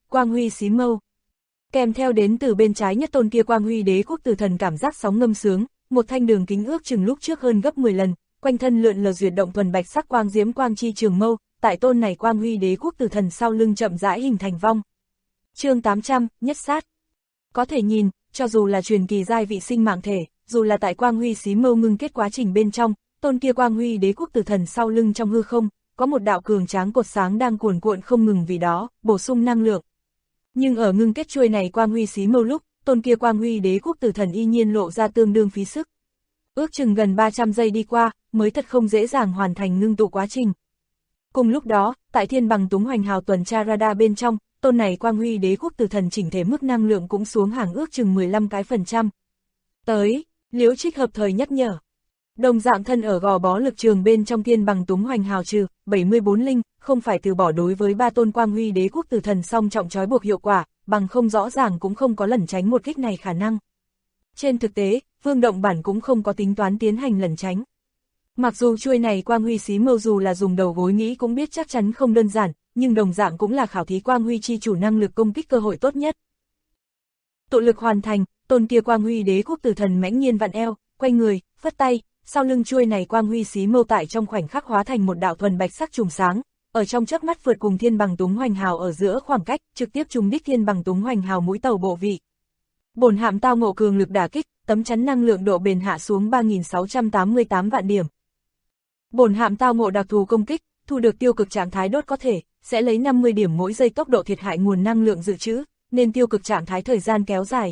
Quang Huy xí mâu. Kèm theo đến từ bên trái nhất tôn kia Quang Huy đế quốc tử thần cảm giác sóng ngâm sướng, một thanh đường kính ước chừng lúc trước hơn gấp 10 lần, quanh thân lượn lờ duyệt động thuần bạch sắc quang diễm quang chi trường mâu, tại tôn này Quang Huy đế quốc tử thần sau lưng chậm rãi hình thành vong. Chương 800, nhất sát. Có thể nhìn, cho dù là truyền kỳ giai vị sinh mạng thể, dù là tại Quang Huy xí mâu ngưng kết quá trình bên trong, tôn kia Quang Huy đế quốc tử thần sau lưng trong hư không, có một đạo cường tráng cột sáng đang cuồn cuộn không ngừng vì đó, bổ sung năng lượng. Nhưng ở ngưng kết chuôi này Quang Huy xí mâu lúc, tôn kia Quang Huy đế quốc tử thần y nhiên lộ ra tương đương phí sức. Ước chừng gần 300 giây đi qua, mới thật không dễ dàng hoàn thành ngưng tụ quá trình. Cùng lúc đó, tại thiên bằng túng hoành hào tuần tra radar bên trong, tôn này Quang Huy đế quốc tử thần chỉnh thể mức năng lượng cũng xuống hàng ước chừng 15%. Tới, Liễu Trích hợp thời nhắc nhở. Đồng dạng thân ở gò bó lực trường bên trong thiên bằng túng hoành hào trừ 74 linh, không phải từ bỏ đối với ba tôn Quang Huy đế quốc tử thần song trọng trói buộc hiệu quả, bằng không rõ ràng cũng không có lẩn tránh một kích này khả năng. Trên thực tế, Vương Động bản cũng không có tính toán tiến hành lẩn tránh. Mặc dù chuôi này Quang Huy xí mâu dù là dùng đầu gối nghĩ cũng biết chắc chắn không đơn giản, nhưng đồng dạng cũng là khảo thí Quang Huy chi chủ năng lực công kích cơ hội tốt nhất. Tụ lực hoàn thành, tôn kia Quang Huy đế quốc tử thần mãnh nhiên vặn eo, quay người, phất tay, sau lưng chuôi này Quang Huy xí mâu tại trong khoảnh khắc hóa thành một đạo thuần bạch sắc chùm sáng, ở trong chớp mắt vượt cùng thiên bằng túng hoành hào ở giữa khoảng cách, trực tiếp trúng đích thiên bằng túng hoành hào mũi tàu bộ vị. Bổn hạm tao ngộ cường lực đả kích, tấm chắn năng lượng độ bền hạ xuống 3.688 vạn điểm. Bổn hạm tao ngộ đặc thù công kích, thu được tiêu cực trạng thái đốt có thể, sẽ lấy 50 điểm mỗi giây tốc độ thiệt hại nguồn năng lượng dự trữ, nên tiêu cực trạng thái thời gian kéo dài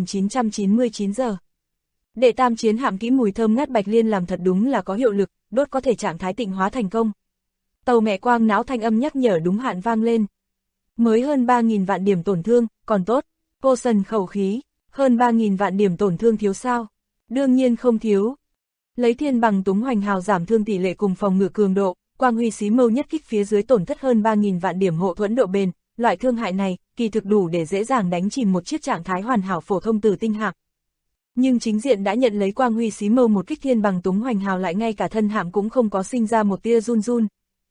9.999 giờ. Đệ tam chiến hạm kỹ mùi thơm ngát bạch liên làm thật đúng là có hiệu lực, đốt có thể trạng thái tịnh hóa thành công. Tàu mẹ quang não thanh âm nhắc nhở đúng hạn vang lên. Mới hơn 3.000 vạn điểm tổn thương, còn tốt. Cô sần khẩu khí, hơn 3.000 vạn điểm tổn thương thiếu sao? Đương nhiên không thiếu. Lấy thiên bằng túng hoành hào giảm thương tỷ lệ cùng phòng ngự cường độ, Quang Huy xí mâu nhất kích phía dưới tổn thất hơn 3.000 vạn điểm hộ thuẫn độ bền, loại thương hại này, kỳ thực đủ để dễ dàng đánh chìm một chiếc trạng thái hoàn hảo phổ thông tử tinh hạm. Nhưng chính diện đã nhận lấy Quang Huy xí mâu một kích thiên bằng túng hoành hào lại ngay cả thân hạm cũng không có sinh ra một tia run run.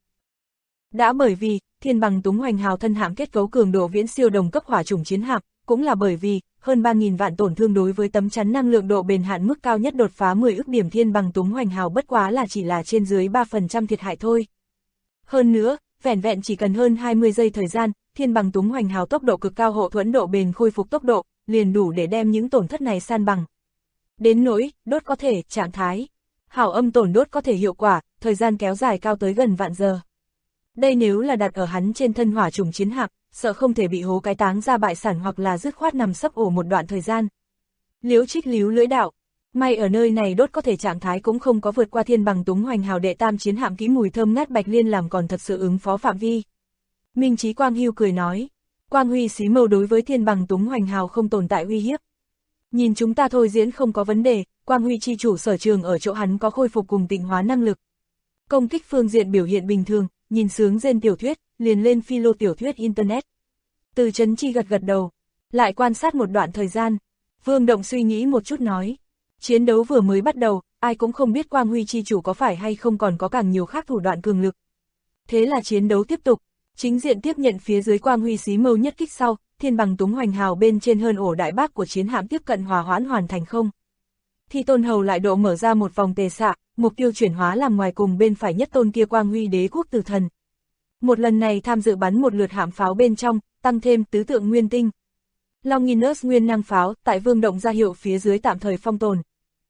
Đã bởi vì, thiên bằng túng hoành hào thân hạm kết cấu cường độ viễn siêu đồng cấp hỏa chủng chiến hạm, cũng là bởi vì, hơn 3.000 vạn tổn thương đối với tấm chắn năng lượng độ bền hạn mức cao nhất đột phá 10 ức điểm thiên bằng túng hoành hào bất quá là chỉ là trên dưới 3% thiệt hại thôi. Hơn nữa, vẻn vẹn chỉ cần hơn 20 giây thời gian, thiên bằng túng hoành hào tốc độ cực cao hộ thuẫn độ bền khôi phục tốc độ, liền đủ để đem những tổn thất này san bằng. Đến nỗi, đốt có thể, trạng thái. Hảo âm tổn đốt có thể hiệu quả, thời gian kéo dài cao tới gần vạn giờ. Đây nếu là đặt ở hắn trên thân hỏa chủng chiến hạm, sợ không thể bị hố cái táng ra bại sản hoặc là dứt khoát nằm sấp ổ một đoạn thời gian. Liễu Trích líu lưỡi đạo, may ở nơi này đốt có thể trạng thái cũng không có vượt qua thiên bằng túng hoành hào đệ tam chiến hạm kỹ mùi thơm ngát bạch liên làm còn thật sự ứng phó phạm vi. Minh Chí Quang Hưu cười nói, Quang Huy xí mâu đối với thiên bằng túng hoành hào không tồn tại uy hiếp. Nhìn chúng ta thôi diễn không có vấn đề, Quang Huy chi chủ sở trường ở chỗ hắn có khôi phục cùng tịnh hóa năng lực. Công kích phương diện biểu hiện bình thường, nhìn sướng rên tiểu thuyết, liền lên philo tiểu thuyết internet. Từ Chấn Chi gật gật đầu, lại quan sát một đoạn thời gian, Vương Động suy nghĩ một chút nói, chiến đấu vừa mới bắt đầu, ai cũng không biết Quang Huy chi chủ có phải hay không còn có càng nhiều khác thủ đoạn cường lực. Thế là chiến đấu tiếp tục, chính diện tiếp nhận phía dưới Quang Huy xí mâu nhất kích sau, thiên bằng túng hoành hào bên trên hơn ổ đại bác của chiến hạm tiếp cận hòa hoãn hoàn thành không. Thì tôn hầu lại độ mở ra một vòng tề xạ, mục tiêu chuyển hóa làm ngoài cùng bên phải nhất tôn kia Quang Huy đế quốc tử thần. Một lần này tham dự bắn một lượt hạm pháo bên trong, tăng thêm tứ tượng nguyên tinh. Longinus nguyên năng pháo tại Vương Động ra hiệu phía dưới tạm thời phong tồn.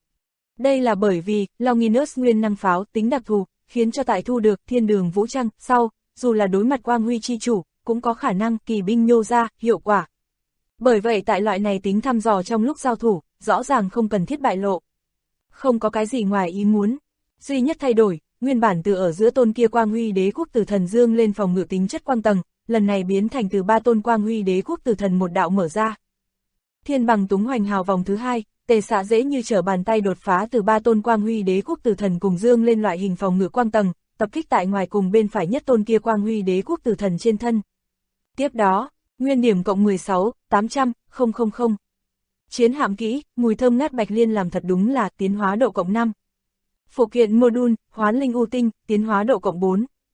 Đây là bởi vì Longinus nguyên năng pháo tính đặc thù, khiến cho tại thu được thiên đường vũ trang sau, dù là đối mặt Quang Huy chi chủ, cũng có khả năng kỳ binh nhô ra, hiệu quả. Bởi vậy tại loại này tính thăm dò trong lúc giao thủ, rõ ràng không cần thiết bại lộ. Không có cái gì ngoài ý muốn. Duy nhất thay đổi, nguyên bản từ ở giữa tôn kia Quang Huy đế quốc tử thần dương lên phòng ngự tính chất quang tầng, lần này biến thành từ ba tôn Quang Huy đế quốc tử thần một đạo mở ra. Thiên bằng túng hoành hào vòng thứ hai, tề xạ dễ như trở bàn tay đột phá từ ba tôn Quang Huy đế quốc tử thần cùng dương lên loại hình phòng ngự quang tầng, tập kích tại ngoài cùng bên phải nhất tôn kia Quang Huy đế quốc tử thần trên thân. Tiếp đó, nguyên điểm cộng 16, 800, 000. Chiến hạm kỹ, mùi thơm ngát bạch liên làm thật đúng là tiến hóa độ cộng 5. Phụ kiện module, hoán linh u tinh, tiến hóa độ cộng 4.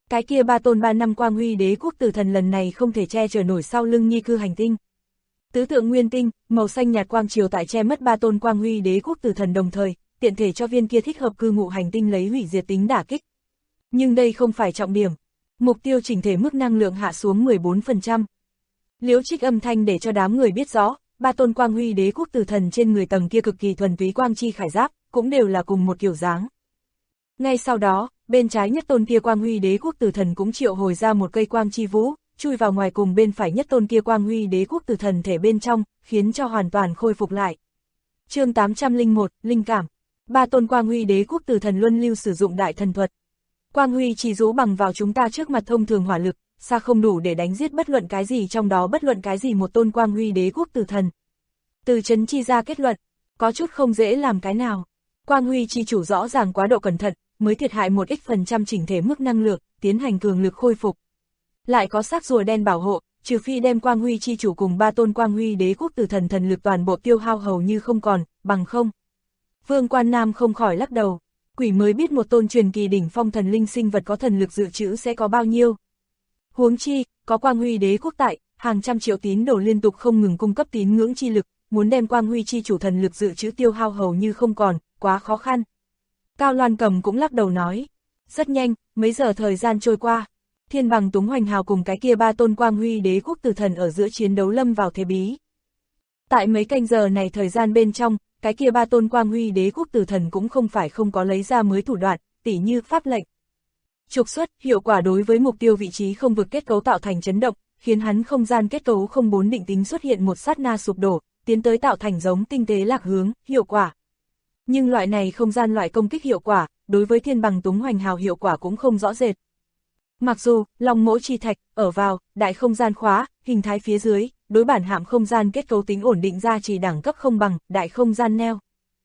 Cái kia 3 tôn 3 năm quang huy đế quốc tử thần lần này không thể che chở nổi sau lưng Nhi cư hành tinh. Tứ tượng nguyên tinh, màu xanh nhạt quang chiều tại che mất 3 tôn quang huy đế quốc tử thần đồng thời, tiện thể cho viên kia thích hợp cư ngụ hành tinh lấy hủy diệt tính đả kích. Nhưng đây không phải trọng điểm. Mục tiêu chỉnh thể mức năng lượng hạ xuống 14%. Liễu Trích âm thanh để cho đám người biết rõ, 3 tôn quang huy đế quốc tử thần trên người tầng kia cực kỳ thuần túy quang chi khải giáp, cũng đều là cùng một kiểu dáng. Ngay sau đó, bên trái nhất tôn kia quang huy đế quốc tử thần cũng triệu hồi ra một cây quang chi vũ, chui vào ngoài cùng bên phải nhất tôn kia quang huy đế quốc tử thần thể bên trong, khiến cho hoàn toàn khôi phục lại. Chương 801, linh cảm. 3 tôn quang huy đế quốc tử thần luân lưu sử dụng đại thần thuật. Quang huy chỉ rũ bằng vào chúng ta trước mặt thông thường hỏa lực, xa không đủ để đánh giết bất luận cái gì trong đó bất luận cái gì một tôn quang huy đế quốc tử thần. Từ Trấn Chi ra kết luận, có chút không dễ làm cái nào. Quang huy chi chủ rõ ràng quá độ cẩn thận, mới thiệt hại một ít phần trăm chỉnh thể mức năng lượng, tiến hành cường lực khôi phục. Lại có xác rùa đen bảo hộ, trừ phi đem quang huy chi chủ cùng 3 tôn quang huy đế quốc tử thần thần lực toàn bộ tiêu hao hầu như không còn, bằng không. Vương Quan Nam không khỏi lắc đầu, quỷ mới biết một tôn truyền kỳ đỉnh phong thần linh sinh vật có thần lực dự trữ sẽ có bao nhiêu. Huống chi, có quang huy đế quốc tại, hàng trăm triệu tín đồ liên tục không ngừng cung cấp tín ngưỡng chi lực, muốn đem quang huy chi chủ thần lực dự trữ tiêu hao hầu như không còn, quá khó khăn. Cao Loan Cầm cũng lắc đầu nói, rất nhanh, mấy giờ thời gian trôi qua, Thiên Bằng Túng Hoành Hào cùng cái kia 3 tôn quang huy đế quốc tử thần ở giữa chiến đấu lâm vào thế bí. Tại mấy canh giờ này thời gian bên trong, cái kia 3 tôn quang huy đế quốc tử thần cũng không phải không có lấy ra mới thủ đoạn, tỉ như pháp lệnh. Trục xuất, hiệu quả đối với mục tiêu vị trí không vực kết cấu tạo thành chấn động, khiến hắn không gian kết cấu không bốn định tính xuất hiện một sát na sụp đổ, tiến tới tạo thành giống tinh tế lạc hướng, hiệu quả. Nhưng loại này không gian loại công kích hiệu quả, đối với Thiên Bằng Túng Hoành Hào hiệu quả cũng không rõ rệt. Mặc dù, Long Mỗ Chi Thạch, ở vào, đại không gian khóa, hình thái phía dưới, đối bản hạm không gian kết cấu tính ổn định ra chỉ đẳng cấp không bằng, đại không gian neo.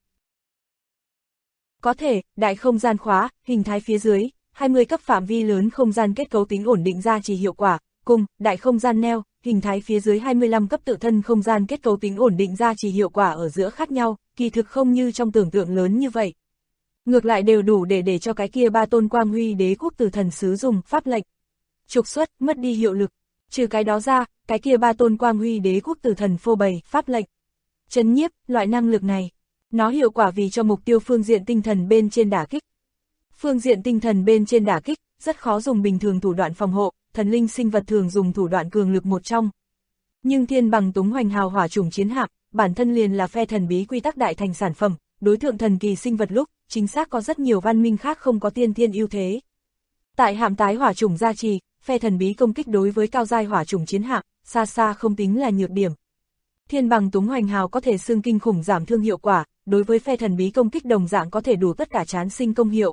Có thể, đại không gian khóa, hình thái phía dưới, 20 cấp phạm vi lớn không gian kết cấu tính ổn định ra chỉ hiệu quả, cùng, đại không gian neo, hình thái phía dưới 25 cấp tự thân không gian kết cấu tính ổn định ra chỉ hiệu quả ở giữa khác nhau, kỳ thực không như trong tưởng tượng lớn như vậy. Ngược lại đều đủ để cho cái kia 3 tôn quang huy đế quốc tử thần sử dụng pháp lệnh. Trục xuất, mất đi hiệu lực. Trừ cái đó ra, cái kia 3 tôn quang huy đế quốc tử thần phô bày, pháp lệnh. Chấn nhiếp, loại năng lực này. Nó hiệu quả vì cho mục tiêu phương diện tinh thần bên trên đả kích. Phương diện tinh thần bên trên đả kích, rất khó dùng bình thường thủ đoạn phòng hộ, thần linh sinh vật thường dùng thủ đoạn cường lực một trong. Nhưng Thiên Bằng Túng Hoành Hào hỏa chủng chiến hạm, bản thân liền là phe thần bí quy tắc đại thành sản phẩm, đối tượng thần kỳ sinh vật lúc, chính xác có rất nhiều văn minh khác không có tiên thiên ưu thế. Tại hạm tái hỏa chủng gia trì, phe thần bí công kích đối với cao giai hỏa chủng chiến hạm, xa xa không tính là nhược điểm. Thiên Bằng Túng Hoành Hào có thể xưng kinh khủng giảm thương hiệu quả, đối với phe thần bí công kích đồng dạng có thể đủ tất cả chán sinh công hiệu.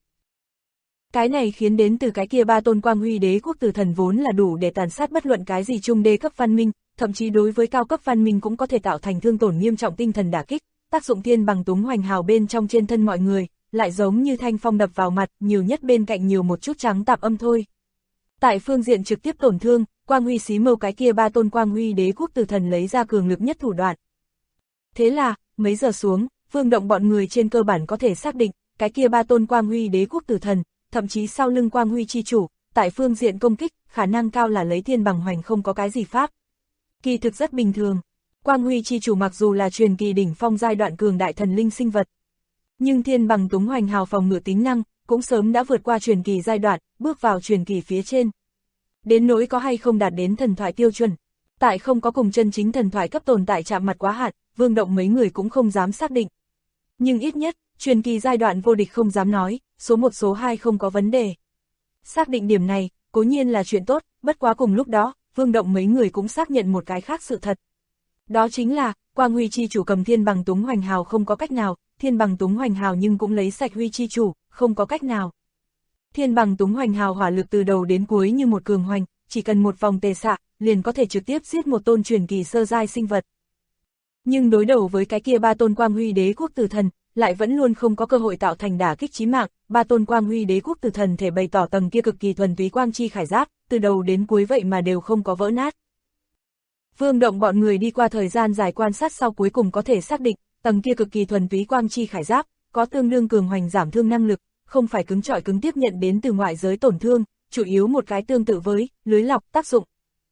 Cái này khiến đến từ cái kia 3 tôn quang huy đế quốc tử thần vốn là đủ để tàn sát bất luận cái gì trung đê cấp văn minh, thậm chí đối với cao cấp văn minh cũng có thể tạo thành thương tổn nghiêm trọng tinh thần đả kích, tác dụng Thiên Bằng Túng Hoành Hào bên trong trên thân mọi người, lại giống như thanh phong đập vào mặt, nhiều nhất bên cạnh nhiều một chút trắng tạp âm thôi. Tại phương diện trực tiếp tổn thương, quang huy xí mâu cái kia 3 tôn quang huy đế quốc tử thần lấy ra cường lực nhất thủ đoạn. Thế là, mấy giờ xuống, Vương Động bọn người trên cơ bản có thể xác định, cái kia 3 tôn quang huy đế quốc tử thần, thậm chí sau lưng quang huy chi chủ, tại phương diện công kích, khả năng cao là lấy Thiên Bằng Hoành không có cái gì pháp. Kỳ thực rất bình thường, quang huy chi chủ mặc dù là truyền kỳ đỉnh phong giai đoạn cường đại thần linh sinh vật, nhưng Thiên Bằng Túng Hoành Hào phòng ngự tính năng, cũng sớm đã vượt qua truyền kỳ giai đoạn, bước vào truyền kỳ phía trên. Đến nỗi có hay không đạt đến thần thoại tiêu chuẩn, tại không có cùng chân chính thần thoại cấp tồn tại chạm mặt quá hạn, Vương Động mấy người cũng không dám xác định. Nhưng ít nhất, truyền kỳ giai đoạn vô địch không dám nói, số 1 số 2 không có vấn đề. Xác định điểm này, cố nhiên là chuyện tốt, bất quá cùng lúc đó, Vương Động mấy người cũng xác nhận một cái khác sự thật. Đó chính là, quang huy chi chủ cầm Thiên Bằng Túng Hoành Hào không có cách nào, Thiên Bằng Túng Hoành Hào nhưng cũng lấy sạch huy chi chủ, không có cách nào. Thiên Bằng Túng Hoành Hào hỏa lực từ đầu đến cuối như một cường hoành, chỉ cần một vòng tề xạ, liền có thể trực tiếp giết một tôn truyền kỳ sơ giai sinh vật. Nhưng đối đầu với cái kia 3 tôn quang huy đế quốc tử thần, lại vẫn luôn không có cơ hội tạo thành đả kích chí mạng, 3 tôn quang huy đế quốc tử thần thể bày tỏ tầng kia cực kỳ thuần túy quang chi khải giáp, từ đầu đến cuối vậy mà đều không có vỡ nát. Vương Động bọn người đi qua thời gian dài quan sát sau cuối cùng có thể xác định, tầng kia cực kỳ thuần túy quang chi khải giáp, có tương đương cường hoành giảm thương năng lực, không phải cứng trọi cứng tiếp nhận đến từ ngoại giới tổn thương, chủ yếu một cái tương tự với lưới lọc tác dụng.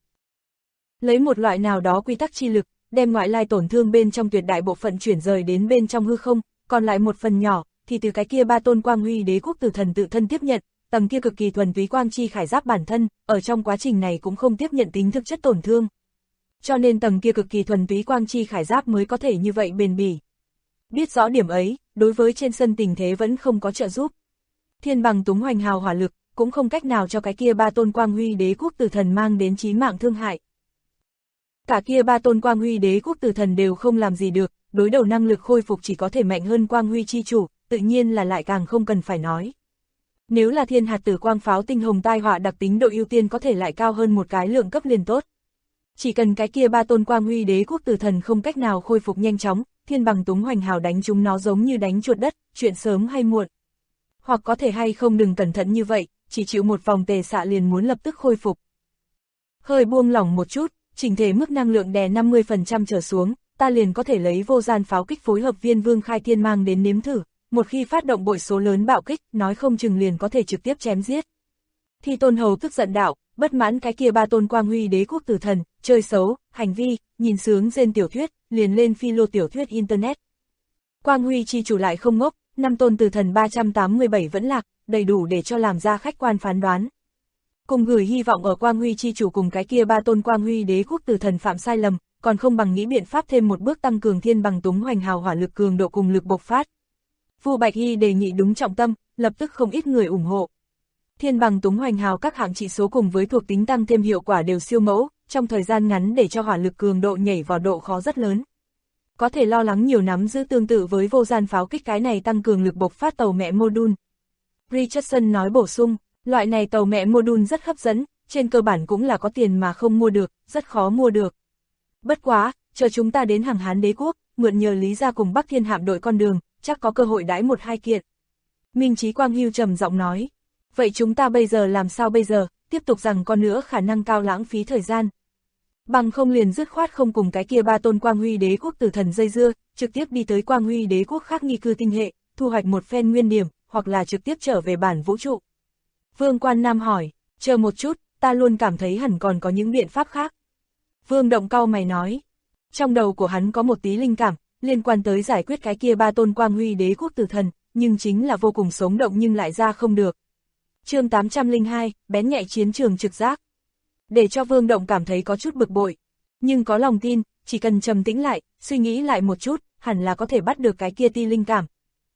Lấy một loại nào đó quy tắc chi lực, đem ngoại lai tổn thương bên trong tuyệt đại bộ phận chuyển rời đến bên trong hư không, còn lại một phần nhỏ, thì từ cái kia 3 tôn quang huy đế quốc tử thần tự thân tiếp nhận, tầng kia cực kỳ thuần túy quang chi khải giáp bản thân, ở trong quá trình này cũng không tiếp nhận tính thực chất tổn thương. Cho nên tầng kia cực kỳ thuần túy quang chi khải giáp mới có thể như vậy bền bỉ. Biết rõ điểm ấy, đối với trên sân tình thế vẫn không có trợ giúp. Thiên bằng túng hoành hào hỏa lực, cũng không cách nào cho cái kia 3 tôn quang huy đế quốc tử thần mang đến chí mạng thương hại. Cả kia 3 tôn quang huy đế quốc tử thần đều không làm gì được, đối đầu năng lực khôi phục chỉ có thể mạnh hơn quang huy chi chủ, tự nhiên là lại càng không cần phải nói. Nếu là thiên hạt tử quang pháo tinh hồng tai họa đặc tính độ ưu tiên có thể lại cao hơn một cái lượng cấp liền tốt. Chỉ cần cái kia 3 tôn quang huy đế quốc tử thần không cách nào khôi phục nhanh chóng, thiên bằng túng hoành hào đánh chúng nó giống như đánh chuột đất, chuyện sớm hay muộn. Hoặc có thể hay không đừng cẩn thận như vậy, chỉ chịu một vòng tề xạ liền muốn lập tức khôi phục. Hơi buông lỏng một chút, chỉnh thể mức năng lượng đè 50% trở xuống, ta liền có thể lấy vô gian pháo kích phối hợp viên vương khai thiên mang đến nếm thử, một khi phát động bội số lớn bạo kích, nói không chừng liền có thể trực tiếp chém giết. Thi Tôn Hầu tức giận đạo, bất mãn cái kia 3 tôn quang huy đế quốc tử thần, chơi xấu, hành vi, nhìn sướng rên tiểu thuyết, liền lên philo tiểu thuyết internet. Quang huy chi chủ lại không ngốc, 5 tôn tử thần 387 vẫn lạc, đầy đủ để cho làm ra khách quan phán đoán. Cùng gửi hy vọng ở quang huy chi chủ cùng cái kia 3 tôn quang huy đế quốc tử thần phạm sai lầm, còn không bằng nghĩ biện pháp thêm một bước tăng cường thiên bằng túng hoành hào hỏa lực cường độ cùng lực bộc phát. Vu Bạch Hy đề nghị đúng trọng tâm, lập tức không ít người ủng hộ. Thiên bằng túng hoành hào các hạng trị số cùng với thuộc tính tăng thêm hiệu quả đều siêu mẫu, trong thời gian ngắn để cho hỏa lực cường độ nhảy vào độ khó rất lớn. Có thể lo lắng nhiều nắm giữ tương tự với vô gian pháo kích cái này tăng cường lực bộc phát tàu mẹ module. Richardson nói bổ sung, loại này tàu mẹ module rất hấp dẫn, trên cơ bản cũng là có tiền mà không mua được, rất khó mua được. Bất quá, chờ chúng ta đến Hằng Hán đế quốc, mượn nhờ Lý gia cùng Bắc Thiên hạm đội con đường, chắc có cơ hội đãi 1-2 kiện. Minh Chí Quang hưu trầm giọng nói, vậy chúng ta bây giờ làm sao bây giờ, tiếp tục rằng con nữa khả năng cao lãng phí thời gian. Bằng không liền dứt khoát không cùng cái kia 3 tôn quang huy đế quốc tử thần dây dưa, trực tiếp đi tới quang huy đế quốc khác nghi cư tinh hệ, thu hoạch một phen nguyên điểm, hoặc là trực tiếp trở về bản vũ trụ. Vương Quan Nam hỏi, chờ một chút, ta luôn cảm thấy hẳn còn có những biện pháp khác. Vương Động cau mày nói, trong đầu của hắn có một tí linh cảm, liên quan tới giải quyết cái kia 3 tôn quang huy đế quốc tử thần, nhưng chính là vô cùng sống động nhưng lại ra không được. Chương 802, bén nhạy chiến trường trực giác. Để cho Vương Động cảm thấy có chút bực bội, nhưng có lòng tin, chỉ cần trầm tĩnh lại, suy nghĩ lại một chút, hẳn là có thể bắt được cái kia ti linh cảm.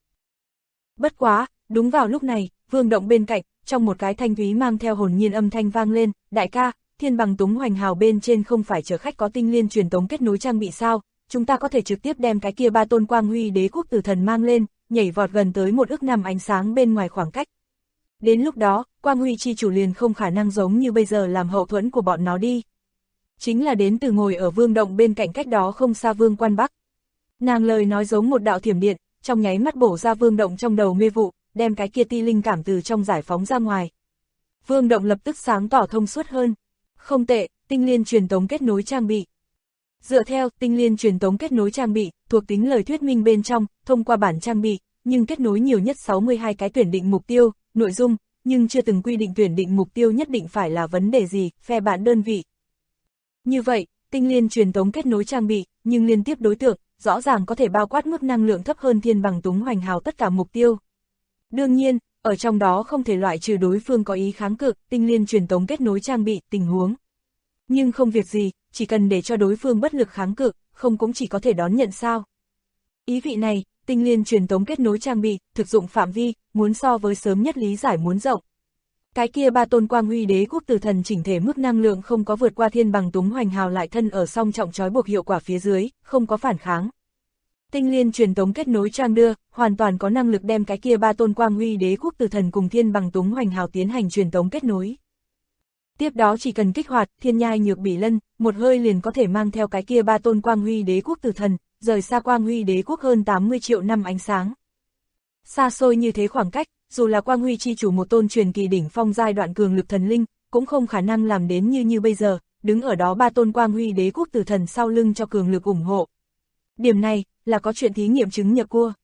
Bất quá, đúng vào lúc này, Vương Động bên cạnh, trong một cái thanh thúy mang theo hồn nhiên âm thanh vang lên, đại ca, thiên bằng túng hoành hào bên trên không phải chở khách có tinh liên truyền tống kết nối trang bị sao, chúng ta có thể trực tiếp đem cái kia 3 tôn quang huy đế quốc tử thần mang lên, nhảy vọt gần tới 1 ức năm ánh sáng bên ngoài khoảng cách. Đến lúc đó, quang huy chi chủ liền không khả năng giống như bây giờ làm hậu thuẫn của bọn nó đi. Chính là đến từ ngồi ở Vương Động bên cạnh cách đó không xa Vương Quan Bắc. Nàng lời nói giống một đạo thiểm điện, trong nháy mắt bổ ra Vương Động trong đầu mê vụ, đem cái kia ti linh cảm từ trong giải phóng ra ngoài. Vương Động lập tức sáng tỏ thông suốt hơn. Không tệ, tinh liên truyền tống kết nối trang bị. Dựa theo tinh liên truyền tống kết nối trang bị, thuộc tính lời thuyết minh bên trong, thông qua bản trang bị, nhưng kết nối nhiều nhất 62 cái tuyển định mục tiêu, nội dung, nhưng chưa từng quy định tuyển định mục tiêu nhất định phải là vấn đề gì, phe bạn đơn vị. Như vậy, tinh liên truyền tống kết nối trang bị, nhưng liên tiếp đối tượng, rõ ràng có thể bao quát mức năng lượng thấp hơn thiên bằng túng hoành hào tất cả mục tiêu. Đương nhiên, ở trong đó không thể loại trừ đối phương có ý kháng cự, tinh liên truyền tống kết nối trang bị, tình huống. Nhưng không việc gì, chỉ cần để cho đối phương bất lực kháng cự, không cũng chỉ có thể đón nhận sao. Ý vị này, tinh liên truyền tống kết nối trang bị, thực dụng phạm vi, muốn so với sớm nhất lý giải muốn rộng. Cái kia 3 tôn quang huy đế quốc tử thần chỉnh thể mức năng lượng không có vượt qua thiên bằng túng hoành hào lại thân ở song trọng trói buộc hiệu quả phía dưới, không có phản kháng. Tinh liên truyền tống kết nối trang đưa, hoàn toàn có năng lực đem cái kia 3 tôn quang huy đế quốc tử thần cùng thiên bằng túng hoành hào tiến hành truyền tống kết nối. Tiếp đó chỉ cần kích hoạt thiên nhai nhược bỉ lân, một hơi liền có thể mang theo cái kia 3 tôn quang huy đế quốc tử thần, rời xa quang huy đế quốc hơn 80 triệu năm ánh sáng. Xa xôi như thế khoảng cách, dù là quang huy chi chủ một tôn truyền kỳ đỉnh phong giai đoạn cường lực thần linh, cũng không khả năng làm đến như bây giờ, đứng ở đó 3 tôn quang huy đế quốc tử thần sau lưng cho cường lực ủng hộ. Điểm này, là có chuyện thí nghiệm chứng nhập cua.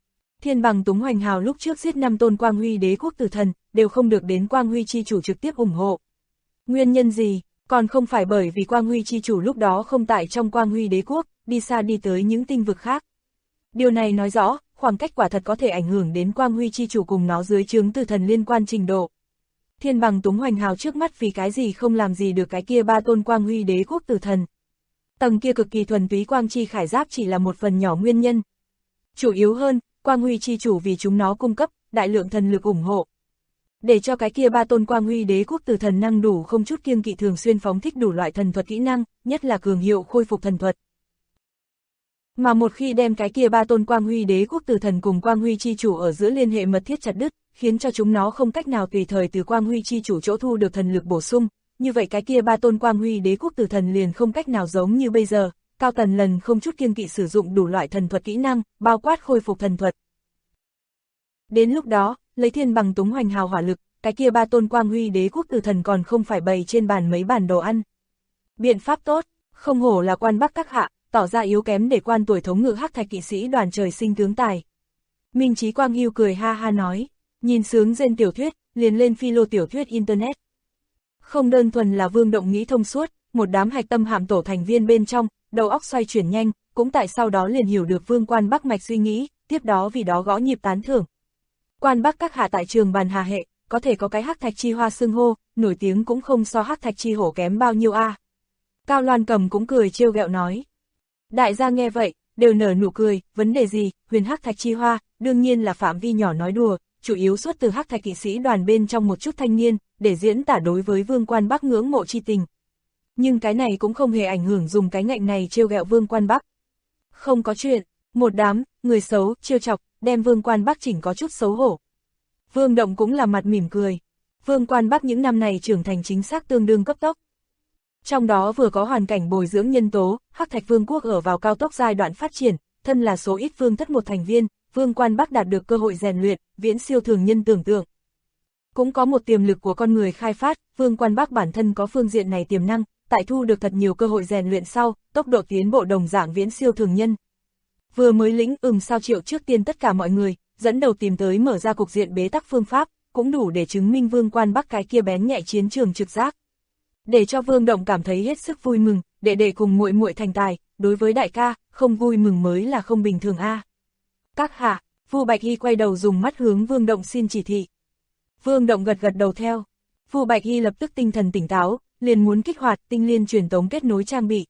Thiên Bằng Túng Hoành Hào lúc trước giết 5 tôn Quang Huy Đế quốc tử thần, đều không được đến Quang Huy chi chủ trực tiếp ủng hộ. Nguyên nhân gì? Còn không phải bởi vì Quang Huy chi chủ lúc đó không tại trong Quang Huy Đế quốc, đi xa đi tới những tinh vực khác. Điều này nói rõ, khoảng cách quả thật có thể ảnh hưởng đến Quang Huy chi chủ cùng nó dưới trướng tử thần liên quan trình độ. Thiên Bằng Túng Hoành Hào trước mắt vì cái gì không làm gì được cái kia 3 tôn Quang Huy Đế quốc tử thần. Tầng kia cực kỳ thuần túy quang chi khải giáp chỉ là một phần nhỏ nguyên nhân. Chủ yếu hơn, Quang Huy chi chủ vì chúng nó cung cấp đại lượng thần lực ủng hộ. Để cho cái kia 3 tôn Quang Huy Đế quốc tử thần năng đủ không chút kiêng kỵ thường xuyên phóng thích đủ loại thần thuật kỹ năng, nhất là cường hiệu khôi phục thần thuật. Mà một khi đem cái kia 3 tôn Quang Huy Đế quốc tử thần cùng Quang Huy chi chủ ở giữa liên hệ mật thiết chặt đứt, khiến cho chúng nó không cách nào tùy thời từ Quang Huy chi chủ chỗ thu được thần lực bổ sung, như vậy cái kia 3 tôn Quang Huy Đế quốc tử thần liền không cách nào giống như bây giờ, cao tần lần không chút kiêng kỵ sử dụng đủ loại thần thuật kỹ năng, bao quát khôi phục thần thuật. Đến lúc đó, lấy Thiên Bằng Túng Hoành Hào hỏa lực, cái kia 3 tôn Quang Huy Đế quốc tử thần còn không phải bày trên bàn mấy bàn đồ ăn. Biện pháp tốt, không hổ là quan Bắc các hạ, tỏ ra yếu kém để quan tuổi thống ngự Hắc Thạch kỵ sĩ đoàn trời sinh tướng tài. Minh Chí Quang Hưu cười ha ha nói, nhìn sướng gen tiểu thuyết, liền lên philo tiểu thuyết internet. Không đơn thuần là Vương Động nghĩ thông suốt, một đám hạch tâm hạm tổ thành viên bên trong, đầu óc xoay chuyển nhanh, cũng tại sau đó liền hiểu được Vương quan Bắc mạch suy nghĩ, tiếp đó vì đó gõ nhịp tán thưởng. Quan Bắc các hạ tại trường bàn hà hệ, có thể có cái Hắc Thạch chi hoa xưng hô, nổi tiếng cũng không so Hắc Thạch chi hổ kém bao nhiêu a. Cao Loan Cầm cũng cười trêu ghẹo nói. Đại gia nghe vậy, đều nở nụ cười, vấn đề gì, huyền Hắc Thạch chi hoa, đương nhiên là phạm vi nhỏ nói đùa, chủ yếu xuất từ Hắc Thạch kỵ sĩ đoàn bên trong một chút thanh niên, để diễn tả đối với Vương quan Bắc ngưỡng mộ chi tình. Nhưng cái này cũng không hề ảnh hưởng dùng cái ngạnh này trêu ghẹo Vương quan Bắc. Không có chuyện, một đám, người xấu, trêu chọc, đem Vương quan Bắc chỉnh có chút xấu hổ. Vương Động cũng là mặt mỉm cười. Vương quan Bắc những năm này trưởng thành chính xác tương đương cấp tốc. Trong đó vừa có hoàn cảnh bồi dưỡng nhân tố, Hắc Thạch Vương quốc ở vào cao tốc giai đoạn phát triển, thân là số ít vương thất một thành viên, Vương quan Bắc đạt được cơ hội rèn luyện, viễn siêu thường nhân tưởng tượng. Cũng có một tiềm lực của con người khai phát, Vương quan Bắc bản thân có phương diện này tiềm năng, tại thu được thật nhiều cơ hội rèn luyện sau, tốc độ tiến bộ đồng dạng viễn siêu thường nhân. Vừa mới lĩnh sao triệu trước tiên tất cả mọi người, dẫn đầu tìm tới mở ra cục diện bế tắc phương pháp, cũng đủ để chứng minh Vương quan Bắc cái kia bén nhạy chiến trường trực giác. Để cho Vương Động cảm thấy hết sức vui mừng, đệ đệ cùng muội muội thành tài, đối với đại ca, không vui mừng mới là không bình thường a. Các hạ, Vu Bạch Hy quay đầu dùng mắt hướng Vương Động xin chỉ thị. Vương Động gật gật đầu theo. Vu Bạch Hy lập tức tinh thần tỉnh táo, liền muốn kích hoạt tinh liên truyền tống kết nối trang bị.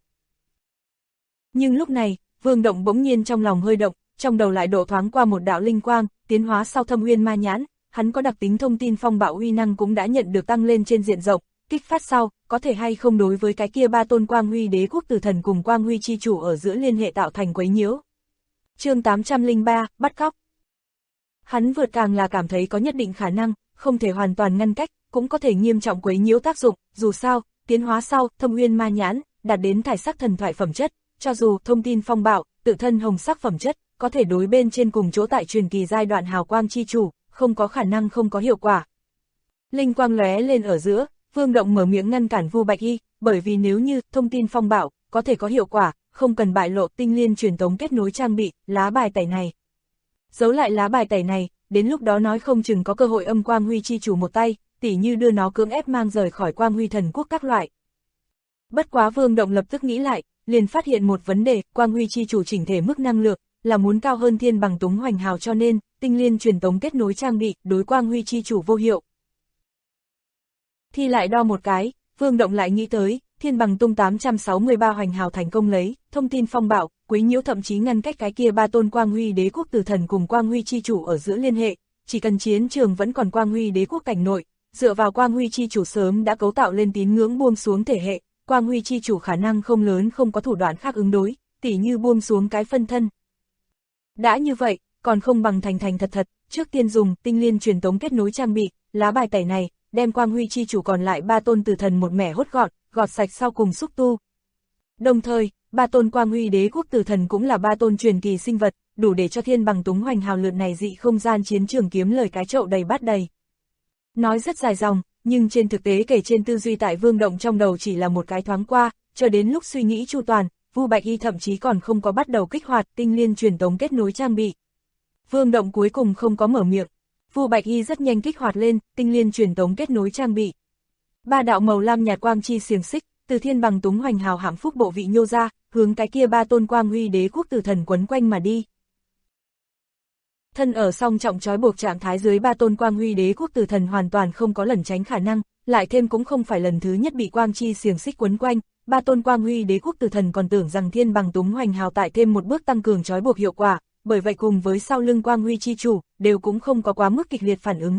Nhưng lúc này, Vương Động bỗng nhiên trong lòng hơi động, trong đầu lại đổ thoáng qua một đạo linh quang, tiến hóa sau Thâm Uyên Ma Nhãn, hắn có đặc tính thông tin phong bạo uy năng cũng đã nhận được tăng lên trên diện rộng, kích phát sau, có thể hay không đối với cái kia 3 tôn Quang Huy Đế quốc tử thần cùng Quang Huy chi chủ ở giữa liên hệ tạo thành quấy nhiễu. Chương 803, bắt cóc. Hắn vượt càng là cảm thấy có nhất định khả năng, không thể hoàn toàn ngăn cách, cũng có thể nghiêm trọng quấy nhiễu tác dụng, dù sao, tiến hóa sau, Thâm Uyên Ma Nhãn, đạt đến thải sắc thần thoại phẩm chất, cho dù thông tin phong bạo, tự thân hồng sắc phẩm chất, có thể đối bên trên cùng chỗ tại truyền kỳ giai đoạn hào quang chi chủ, không có khả năng không có hiệu quả. Linh quang lóe lên ở giữa, Vương Động mở miệng ngăn cản Vu Bạch Hy, bởi vì nếu như thông tin phong bạo có thể có hiệu quả, không cần bại lộ tinh liên truyền tống kết nối trang bị, lá bài tẩy này. Giấu lại lá bài tẩy này, đến lúc đó nói không chừng có cơ hội âm Quang Huy chi chủ một tay, tỉ như đưa nó cưỡng ép mang rời khỏi Quang Huy thần quốc các loại. Bất quá Vương Động lập tức nghĩ lại, liền phát hiện một vấn đề, Quang Huy chi chủ chỉnh thể mức năng lượng là muốn cao hơn Thiên Bằng Túng Hoành Hào, cho nên tinh liên truyền tống kết nối trang bị đối Quang Huy chi chủ vô hiệu. Thì lại đo một cái, Vương Động lại nghĩ tới, Thiên Bằng Tung 863 Hoành Hào thành công lấy thông tin phong bạo, quấy nhiễu thậm chí ngăn cách cái kia 3 tôn Quang Huy Đế quốc tử thần cùng Quang Huy chi chủ ở giữa liên hệ, chỉ cần chiến trường vẫn còn Quang Huy Đế quốc cảnh nội, dựa vào Quang Huy chi chủ sớm đã cấu tạo lên tín ngưỡng buông xuống thể hệ, Quang Huy chi chủ khả năng không lớn không có thủ đoạn khác ứng đối, tỉ như buông xuống cái phân thân. Đã như vậy, còn không bằng thành thật, trước tiên dùng tinh liên truyền tống kết nối trang bị, lá bài tẩy này, đem Quang Huy chi chủ còn lại 3 tôn tử thần một mẻ hốt gọt sạch sau cùng xúc tu. Đồng thời, 3 tôn Quang Huy Đế quốc tử thần cũng là 3 tôn truyền kỳ sinh vật, đủ để cho Thiên Bằng Túng Hoành Hào lượt này dị không gian chiến trường kiếm lời cái chậu đầy bát đầy. Nói rất dài dòng, nhưng trên thực tế kể trên tư duy tại Vương Động trong đầu chỉ là một cái thoáng qua, cho đến lúc suy nghĩ chu toàn, Vu Bạch Hy thậm chí còn không có bắt đầu kích hoạt tinh liên truyền tống kết nối trang bị. Vương Động cuối cùng không có mở miệng. Vu Bạch Y rất nhanh kích hoạt lên, tinh liên truyền tống kết nối trang bị. 3 đạo màu lam nhạt quang chi xiềng xích, từ thiên bằng túng hoành hào hãm phúc bộ vị nhô ra, hướng cái kia 3 tôn quang huy đế quốc tử thần quấn quanh mà đi. Thân ở song trọng trói buộc trạng thái dưới 3 tôn quang huy đế quốc tử thần hoàn toàn không có lẩn tránh khả năng, lại thêm cũng không phải lần thứ nhất bị quang chi xiềng xích quấn quanh, 3 tôn quang huy đế quốc tử thần còn tưởng rằng thiên bằng túng hoành hào tại thêm một bước tăng cường trói buộc hiệu quả, bởi vậy cùng với sau lưng quang huy chi chủ, đều cũng không có quá mức kịch liệt phản ứng.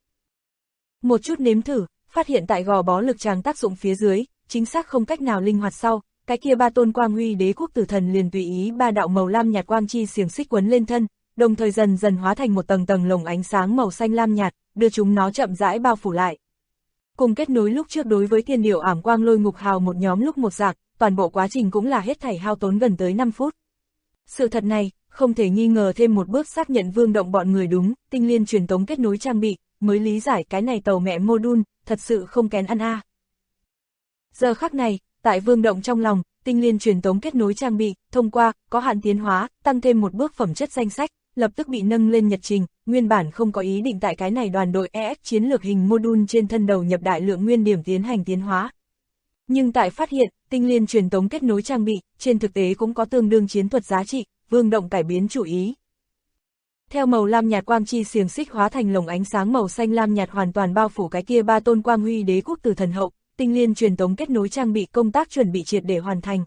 Một chút nếm thử, phát hiện tại gò bó lực tràng tác dụng phía dưới, chính xác không cách nào linh hoạt sau, cái kia 3 tôn quang huy đế quốc tử thần liền tùy ý 3 đạo màu lam nhạt quang chi xiềng xích quấn lên thân, đồng thời dần dần hóa thành một tầng tầng lồng ánh sáng màu xanh lam nhạt, đưa chúng nó chậm rãi bao phủ lại. Cùng kết nối lúc trước đối với thiên điểu ảm quang lôi ngục hào một nhóm lúc một dạng, toàn bộ quá trình cũng là hết thảy hao tốn gần tới 5 phút. Sự thật này, không thể nghi ngờ thêm một bước xác nhận Vương Động bọn người đúng, tinh liên truyền tống kết nối trang bị, mới lý giải cái này tàu mẹ module, thật sự không kén ăn a. Giờ khắc này, tại Vương Động trong lòng, tinh liên truyền tống kết nối trang bị, thông qua, có hạn tiến hóa, tăng thêm một bước phẩm chất danh sách, lập tức bị nâng lên nhật trình, nguyên bản không có ý định tại cái này đoàn đội EX chiến lược hình module trên thân đầu nhập đại lượng nguyên điểm tiến hành tiến hóa. Nhưng tại phát hiện, tinh liên truyền tống kết nối trang bị, trên thực tế cũng có tương đương chiến thuật giá trị, Vương Động cải biến chủ ý. Theo màu lam nhạt quang chi xiềng xích hóa thành lồng ánh sáng màu xanh lam nhạt hoàn toàn bao phủ cái kia 3 tôn quang huy đế quốc tử thần hậu, tinh liên truyền tống kết nối trang bị công tác chuẩn bị triệt để hoàn thành.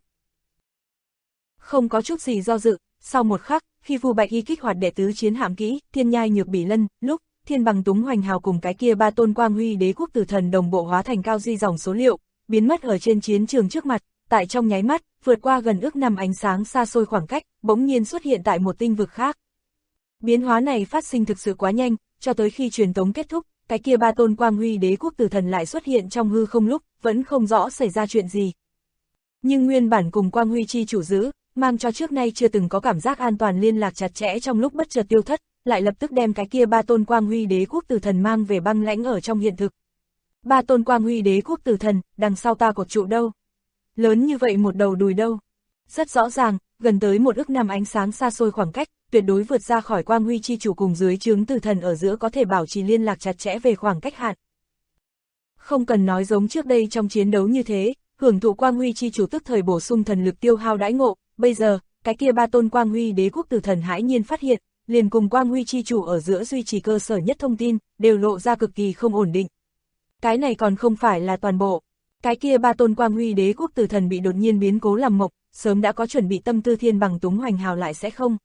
Không có chút gì do dự, sau một khắc, khi Vu Bạch Y kích hoạt đệ tứ chiến hạm kỹ, Thiên Nhai Nhược Bỉ Lân, lúc thiên bằng túng hoành hào cùng cái kia 3 tôn quang huy đế quốc tử thần đồng bộ hóa thành cao di dòng số liệu, biến mất ở trên chiến trường trước mặt, tại trong nháy mắt, vượt qua gần ước năm ánh sáng xa xôi khoảng cách, bỗng nhiên xuất hiện tại một tinh vực khác. Biến hóa này phát sinh thực sự quá nhanh, cho tới khi truyền tống kết thúc, cái kia 3 tôn quang huy đế quốc tử thần lại xuất hiện trong hư không lúc, vẫn không rõ xảy ra chuyện gì. Nhưng nguyên bản cùng quang huy chi chủ giữ, mang cho trước nay chưa từng có cảm giác an toàn liên lạc chặt chẽ trong lúc bất chợt tiêu thất, lại lập tức đem cái kia 3 tôn quang huy đế quốc tử thần mang về băng lãnh ở trong hiện thực. 3 tôn quang huy đế quốc tử thần, đằng sau ta cột trụ đâu? Lớn như vậy một đầu đùi đâu? Rất rõ ràng, gần tới một ức năm ánh sáng xa xôi khoảng cách, tuyệt đối vượt ra khỏi quang huy chi chủ cùng dưới trướng tử thần ở giữa có thể bảo trì liên lạc chặt chẽ về khoảng cách hạn. Không cần nói giống trước đây trong chiến đấu như thế, hưởng thụ quang huy chi chủ tức thời bổ sung thần lực tiêu hao đãi ngộ, bây giờ, cái kia 3 tôn quang huy đế quốc tử thần hãi nhiên phát hiện, liền cùng quang huy chi chủ ở giữa duy trì cơ sở nhất thông tin, đều lộ ra cực kỳ không ổn định. Cái này còn không phải là toàn bộ. Cái kia 3 tôn quang huy đế quốc tử thần bị đột nhiên biến cố làm mộc, sớm đã có chuẩn bị tâm tư thiên bằng túng hoành hào lại sẽ không.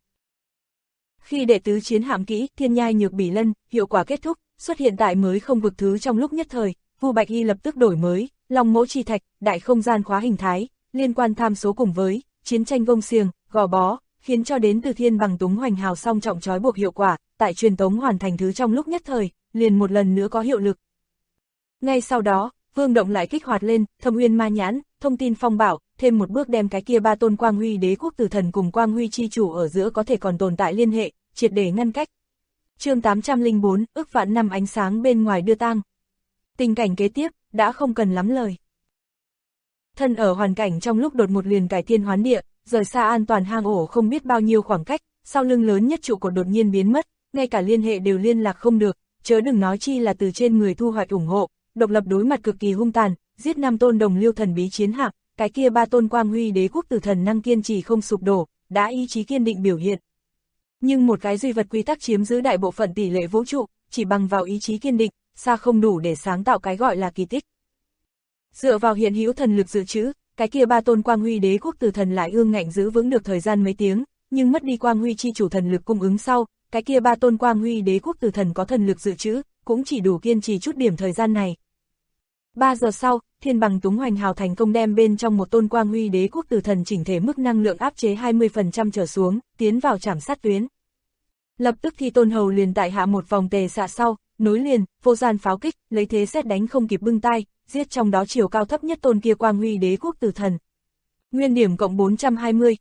Khi đệ tứ chiến hạm kỹ, Thiên Nhai Nhược Bỉ Lân, hiệu quả kết thúc, xuất hiện tại mới không vực thứ trong lúc nhất thời, Vu Bạch Y lập tức đổi mới, Long Mẫu Chi Thạch, đại không gian khóa hình thái, liên quan tham số cùng với chiến tranh vông xiềng, gò bó, khiến cho đến từ thiên bằng túng hoành hào song trọng trói buộc hiệu quả, tại truyền tống hoàn thành thứ trong lúc nhất thời, liền một lần nữa có hiệu lực. Ngay sau đó, Vương Động lại kích hoạt lên, Thâm Uyên Ma Nhãn, thông tin phong bảo, thêm một bước đem cái kia 3 tôn quang huy đế quốc tử thần cùng quang huy chi chủ ở giữa có thể còn tồn tại liên hệ, triệt để ngăn cách. Chương 804, ước vạn năm ánh sáng bên ngoài đưa tang. Tình cảnh kế tiếp, đã không cần lắm lời. Thân ở hoàn cảnh trong lúc đột một liền cải thiên hoán địa, rời xa an toàn hang ổ không biết bao nhiêu khoảng cách, sau lưng lớn nhất trụ cột đột nhiên biến mất, ngay cả liên hệ đều liên lạc không được, chớ đừng nói chi là từ trên người thu hoạch ủng hộ, độc lập đối mặt cực kỳ hung tàn, giết 5 tôn đồng liêu thần bí chiến hạm, cái kia 3 tôn quang huy đế quốc tử thần năng kiên trì không sụp đổ, đã ý chí kiên định biểu hiện. Nhưng một cái duy vật quy tắc chiếm giữ đại bộ phận tỷ lệ vũ trụ, chỉ bằng vào ý chí kiên định, xa không đủ để sáng tạo cái gọi là kỳ tích. Dựa vào hiện hữu thần lực dự trữ, cái kia 3 tôn quang huy đế quốc tử thần lại ương ngạnh giữ vững được thời gian mấy tiếng, nhưng mất đi quang huy chi chủ thần lực cung ứng sau, cái kia 3 tôn quang huy đế quốc tử thần có thần lực dự trữ, cũng chỉ đủ kiên trì chút điểm thời gian này. 3 giờ sau, thiên bằng túng hoành hào thành công đem bên trong một tôn quang huy đế quốc tử thần chỉnh thể mức năng lượng áp chế 20% trở xuống, tiến vào trảm sát tuyến. Lập tức thì tôn hầu liền tại hạ một vòng tề xạ sau, nối liền, vô gian pháo kích, lấy thế xét đánh không kịp bưng tay, giết trong đó chiều cao thấp nhất tôn kia quang huy đế quốc tử thần. Nguyên điểm cộng 420,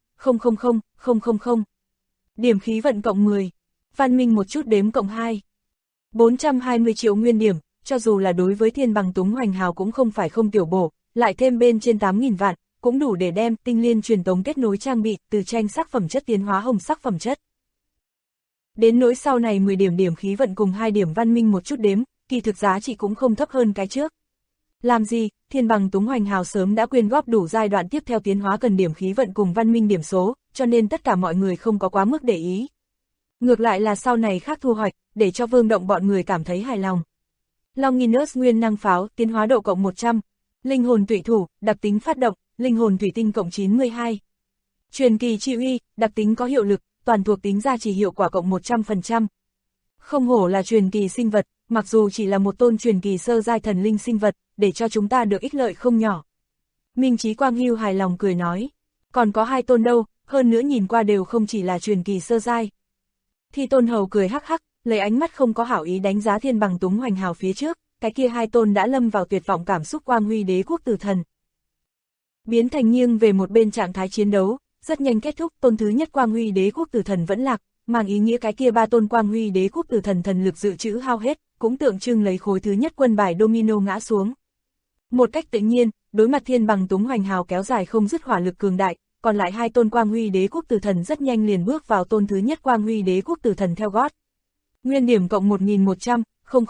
000. Điểm khí vận cộng 10. Văn minh một chút đếm cộng 2. 420 triệu nguyên điểm, cho dù là đối với thiên bằng túng hoành hào cũng không phải không tiểu bổ, lại thêm bên trên 8.000 vạn, cũng đủ để đem tinh liên truyền tống kết nối trang bị từ tranh sắc phẩm chất tiến hóa hồng sắc phẩm chất. Đến nỗi sau này 10 điểm điểm khí vận cùng 2 điểm văn minh một chút đếm, kỳ thực giá trị cũng không thấp hơn cái trước. Làm gì, Thiên Bằng Túng Hoành Hào sớm đã quyên góp đủ giai đoạn tiếp theo tiến hóa cần điểm khí vận cùng văn minh điểm số, cho nên tất cả mọi người không có quá mức để ý. Ngược lại là sau này khác thu hoạch, để cho Vương Động bọn người cảm thấy hài lòng. Longinus nguyên năng pháo, tiến hóa độ cộng 100, linh hồn tụy thủ, đặc tính phát động, linh hồn thủy tinh cộng 92. Truyền kỳ chi uy, đặc tính có hiệu lực, toàn thuộc tính gia trì hiệu quả cộng 100%. Không hổ là truyền kỳ sinh vật, mặc dù chỉ là một tôn truyền kỳ sơ giai thần linh sinh vật, để cho chúng ta được ích lợi không nhỏ. Minh Chí Quang Hưu hài lòng cười nói, còn có 2 tôn đâu, hơn nữa nhìn qua đều không chỉ là truyền kỳ sơ giai. Thi Tôn Hầu cười hắc hắc, lấy ánh mắt không có hảo ý đánh giá Thiên Bằng Túng Hoành Hào phía trước, cái kia 2 tôn đã lâm vào tuyệt vọng cảm xúc quang huy đế quốc tử thần. Biến thành nghiêng về một bên trạng thái chiến đấu, rất nhanh kết thúc, tôn thứ nhất quang huy đế quốc tử thần vẫn lạc, mang ý nghĩa cái kia 3 tôn quang huy đế quốc tử thần thần lực dự trữ hao hết, cũng tượng trưng lấy khối thứ nhất quân bài domino ngã xuống. Một cách tự nhiên, đối mặt Thiên Bằng Túng Hoành Hào kéo dài không dứt hỏa lực cường đại, còn lại 2 tôn quang huy đế quốc tử thần rất nhanh liền bước vào tôn thứ nhất quang huy đế quốc tử thần theo gót. Nguyên điểm cộng 1100,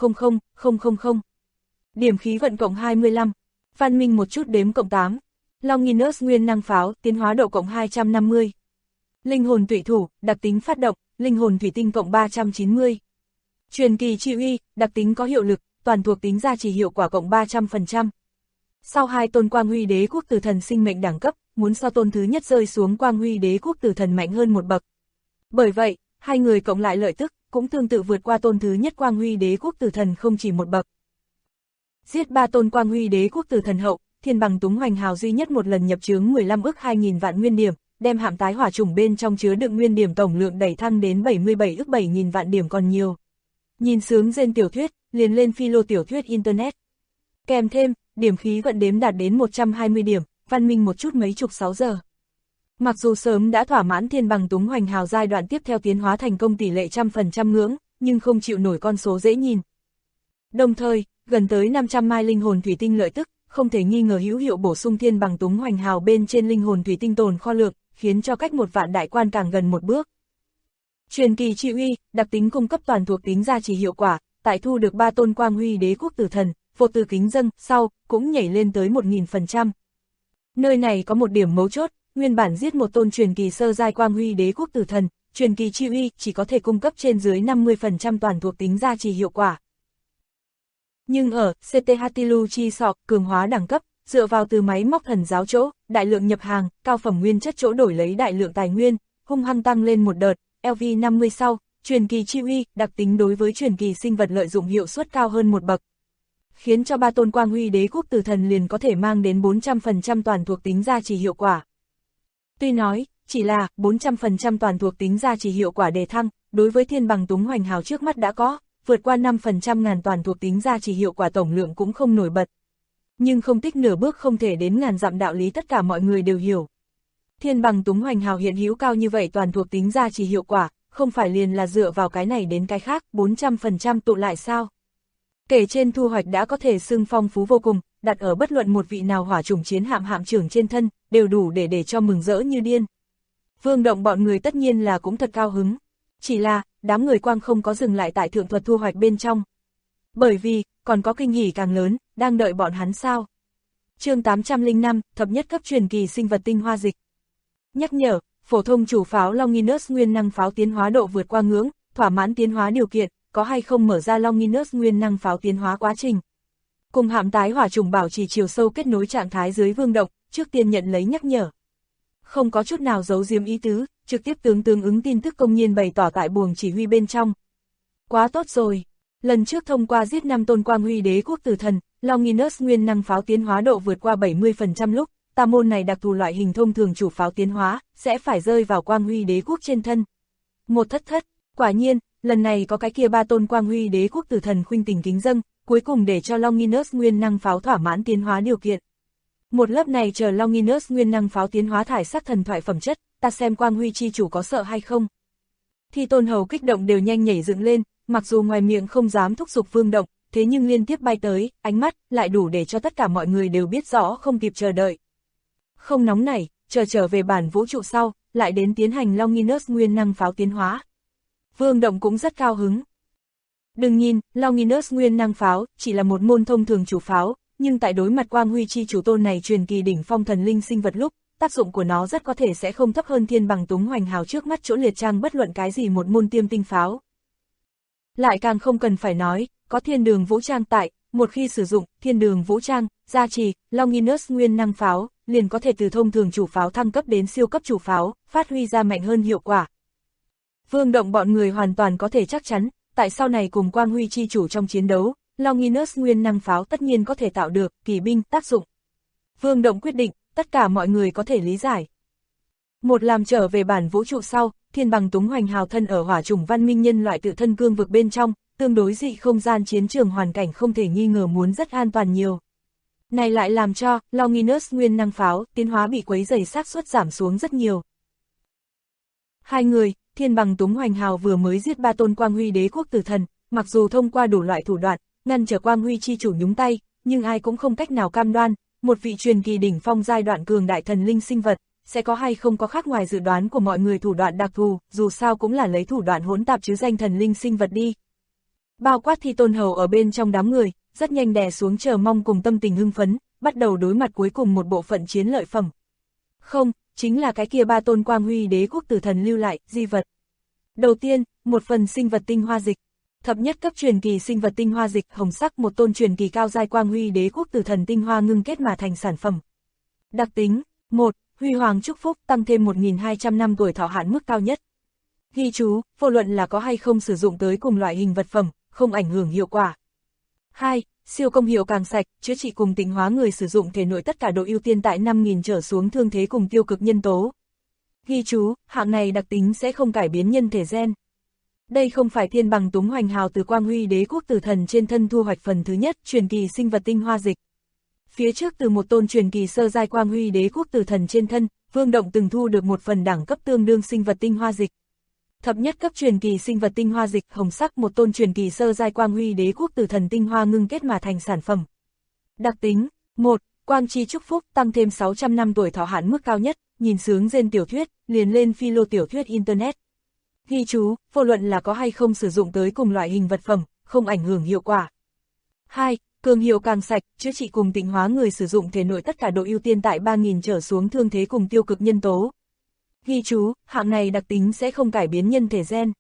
000. Điểm khí vận cộng 25, văn minh một chút đếm cộng 8. Longinus nguyên năng pháo, tiến hóa độ cộng 250. Linh hồn tụy thủ, đặc tính phát động, linh hồn thủy tinh cộng 390. Truyền kỳ chi uy, đặc tính có hiệu lực, toàn thuộc tính gia trì hiệu quả cộng 300%. Sau 2 tôn quang huy đế quốc tử thần sinh mệnh đẳng cấp, muốn so tôn thứ nhất rơi xuống quang huy đế quốc tử thần mạnh hơn một bậc. Bởi vậy, 2 người cộng lại lợi tức, cũng tương tự vượt qua tôn thứ nhất quang huy đế quốc tử thần không chỉ một bậc. Giết 3 tôn quang huy đế quốc tử thần hậu, Thiên Bằng Túng Hoành Hào duy nhất một lần nhập chướng 15 ức 2.000 vạn nguyên điểm, đem hạm tái hỏa chủng bên trong chứa đựng nguyên điểm tổng lượng đẩy thăng đến 77 ức 7.000 vạn điểm còn nhiều. Nhìn sướng trên tiểu thuyết, liền lên philo tiểu thuyết internet. Kèm thêm, điểm khí vận đếm đạt đến 120 điểm, văn minh một chút mấy chục 6 giờ. Mặc dù sớm đã thỏa mãn Thiên Bằng Túng Hoành Hào giai đoạn tiếp theo tiến hóa thành công tỷ lệ 100% ngưỡng, nhưng không chịu nổi con số dễ nhìn. Đồng thời, gần tới 500 mai linh hồn thủy tinh lợi tức, không thể nghi ngờ hữu hiệu bổ sung Thiên Bằng Túng Hoành Hào bên trên linh hồn thủy tinh tồn kho lượng, khiến cho cách 1 vạn đại quan càng gần một bước. Truyền kỳ chi uy, đặc tính cung cấp toàn thuộc tính gia trì hiệu quả, tại thu được 3 tôn quang huy đế quốc tử thần, vô từ kính dâng, sau, cũng nhảy lên tới 1000%. Nơi này có một điểm mấu chốt, nguyên bản giết một tôn truyền kỳ sơ giai quang huy đế quốc tử thần, truyền kỳ chi uy chỉ có thể cung cấp trên dưới 50% toàn thuộc tính gia trì hiệu quả. Nhưng ở CTHTLU chi sọ, cường hóa đẳng cấp, dựa vào từ máy móc thần giáo chỗ, đại lượng nhập hàng, cao phẩm nguyên chất chỗ đổi lấy đại lượng tài nguyên, hung hăng tăng lên một đợt, LV50 sau, truyền kỳ chi uy, đặc tính đối với truyền kỳ sinh vật lợi dụng hiệu suất cao hơn một bậc. Khiến cho 3 tôn quang huy đế quốc tử thần liền có thể mang đến 400% toàn thuộc tính gia trì hiệu quả. Tuy nói, chỉ là 400% toàn thuộc tính gia trì hiệu quả đề thăng, đối với Thiên Bằng Túng Hoành Hào trước mắt đã có, vượt qua 5% ngàn toàn thuộc tính gia trì hiệu quả tổng lượng cũng không nổi bật. Nhưng không tích nửa bước không thể đến ngàn dặm đạo lý tất cả mọi người đều hiểu. Thiên Bằng Túng Hoành Hào hiện hữu cao như vậy toàn thuộc tính gia trì hiệu quả, không phải liền là dựa vào cái này đến cái khác, 400% tụ lại sao? Kể trên thu hoạch đã có thể xưng phong phú vô cùng, đặt ở bất luận một vị nào hỏa chủng chiến hạm trưởng trên thân, đều đủ để cho mừng rỡ như điên. Vương Động bọn người tất nhiên là cũng thật cao hứng. Chỉ là, đám người quang không có dừng lại tại thượng thuật thu hoạch bên trong. Bởi vì, còn có kinh hỉ càng lớn, đang đợi bọn hắn sao. Chương 805, thập nhất cấp truyền kỳ sinh vật tinh hoa dịch. Nhắc nhở, phổ thông chủ pháo Longinus nguyên năng pháo tiến hóa độ vượt qua ngưỡng, thỏa mãn tiến hóa điều kiện, có hay không mở ra Longinus nguyên năng pháo tiến hóa quá trình. Cùng hạm tái hỏa trùng bảo trì chiều sâu kết nối trạng thái dưới Vương Động, trước tiên nhận lấy nhắc nhở. Không có chút nào giấu giếm ý tứ, trực tiếp tương ứng tin tức công nhiên bày tỏ tại buồng chỉ huy bên trong. Quá tốt rồi, lần trước thông qua giết 5 tôn quang huy đế quốc tử thần, Longinus nguyên năng pháo tiến hóa độ vượt qua 70% lúc, tà môn này đặc thù loại hình thông thường chủ pháo tiến hóa, sẽ phải rơi vào quang huy đế quốc trên thân. Một thất, quả nhiên, lần này có cái kia 3 tôn quang huy đế quốc tử thần khuynh tình kính dâng, cuối cùng để cho Longinus nguyên năng pháo thỏa mãn tiến hóa điều kiện. Một lớp này chờ Longinus nguyên năng pháo tiến hóa thải sắc thần thoại phẩm chất, ta xem quang huy chi chủ có sợ hay không. Thi Tôn Hầu kích động đều nhanh nhảy dựng lên, mặc dù ngoài miệng không dám thúc giục Vương Động, thế nhưng liên tiếp bay tới, ánh mắt lại đủ để cho tất cả mọi người đều biết rõ không kịp chờ đợi. Không nóng nảy, trở về bản vũ trụ sau, lại đến tiến hành Longinus nguyên năng pháo tiến hóa. Vương Động cũng rất cao hứng. Đừng nhìn, Longinus nguyên năng pháo, chỉ là một môn thông thường chủ pháo, nhưng tại đối mặt quang huy chi chủ tôn này truyền kỳ đỉnh phong thần linh sinh vật lúc, tác dụng của nó rất có thể sẽ không thấp hơn thiên bằng túng hoành hào trước mắt chỗ liệt trang bất luận cái gì một môn tiêm tinh pháo. Lại càng không cần phải nói, có thiên đường vũ trang tại, một khi sử dụng thiên đường vũ trang, gia trì, Longinus nguyên năng pháo, liền có thể từ thông thường chủ pháo thăng cấp đến siêu cấp chủ pháo, phát huy ra mạnh hơn hiệu quả. Vương Động bọn người hoàn toàn có thể chắc chắn, tại sau này cùng quang huy chi chủ trong chiến đấu, Longinus nguyên năng pháo tất nhiên có thể tạo được kỳ binh tác dụng. Vương Động quyết định, tất cả mọi người có thể lý giải. Một làm trở về bản vũ trụ sau, thiên bằng túng hoành hào thân ở hỏa chủng văn minh nhân loại tự thân cương vực bên trong, tương đối dị không gian chiến trường hoàn cảnh không thể nghi ngờ muốn rất an toàn nhiều. Này lại làm cho Longinus nguyên năng pháo tiến hóa bị quấy rầy xác suất giảm xuống rất nhiều. Hai người, thiên bằng túng hoành hào vừa mới giết 3 tôn quang huy đế quốc tử thần, mặc dù thông qua đủ loại thủ đoạn, ngăn trở quang huy chi chủ nhúng tay, nhưng ai cũng không cách nào cam đoan, một vị truyền kỳ đỉnh phong giai đoạn cường đại thần linh sinh vật, sẽ có hay không có khác ngoài dự đoán của mọi người thủ đoạn đặc thù, dù sao cũng là lấy thủ đoạn hỗn tạp chứ danh thần linh sinh vật đi. Bao quát Thi Tôn Hầu ở bên trong đám người, rất nhanh đè xuống chờ mong cùng tâm tình hưng phấn, bắt đầu đối mặt cuối cùng một bộ phận chiến lợi phẩm. Không, chính là cái kia 3 tôn quang huy đế quốc tử thần lưu lại, di vật. Đầu tiên, một phần sinh vật tinh hoa dịch. Thập nhất cấp truyền kỳ sinh vật tinh hoa dịch hồng sắc một tôn truyền kỳ cao giai quang huy đế quốc tử thần tinh hoa ngưng kết mà thành sản phẩm. Đặc tính, 1. Huy hoàng chúc phúc tăng thêm 1.200 năm tuổi thọ hạn mức cao nhất. Ghi chú, vô luận là có hay không sử dụng tới cùng loại hình vật phẩm, không ảnh hưởng hiệu quả. 2. Siêu công hiệu càng sạch, chữa trị cùng tịnh hóa người sử dụng thể nội tất cả độ ưu tiên tại 5.000 trở xuống thương thế cùng tiêu cực nhân tố. Ghi chú, hạng này đặc tính sẽ không cải biến nhân thể gen. Đây không phải thiên bằng túng hoành hào từ quang huy đế quốc tử thần trên thân thu hoạch phần thứ nhất truyền kỳ sinh vật tinh hoa dịch. Phía trước từ một tôn truyền kỳ sơ giai quang huy đế quốc tử thần trên thân, Vương Động từng thu được một phần đẳng cấp tương đương sinh vật tinh hoa dịch. Thập nhất cấp truyền kỳ sinh vật tinh hoa dịch hồng sắc một tôn truyền kỳ sơ giai quang huy đế quốc tử thần tinh hoa ngưng kết mà thành sản phẩm. Đặc tính, 1. Quang chi chúc phúc tăng thêm 600 năm tuổi thọ hạn mức cao nhất, nhìn sướng gen tiểu thuyết, liền lên philo tiểu thuyết internet. Ghi chú, vô luận là có hay không sử dụng tới cùng loại hình vật phẩm, không ảnh hưởng hiệu quả. 2. Cường hiệu càng sạch, chữa trị cùng tịnh hóa người sử dụng thể nội tất cả độ ưu tiên tại 3.000 trở xuống thương thế cùng tiêu cực nhân tố. Ghi chú, hạng này đặc tính sẽ không cải biến nhân thể gen.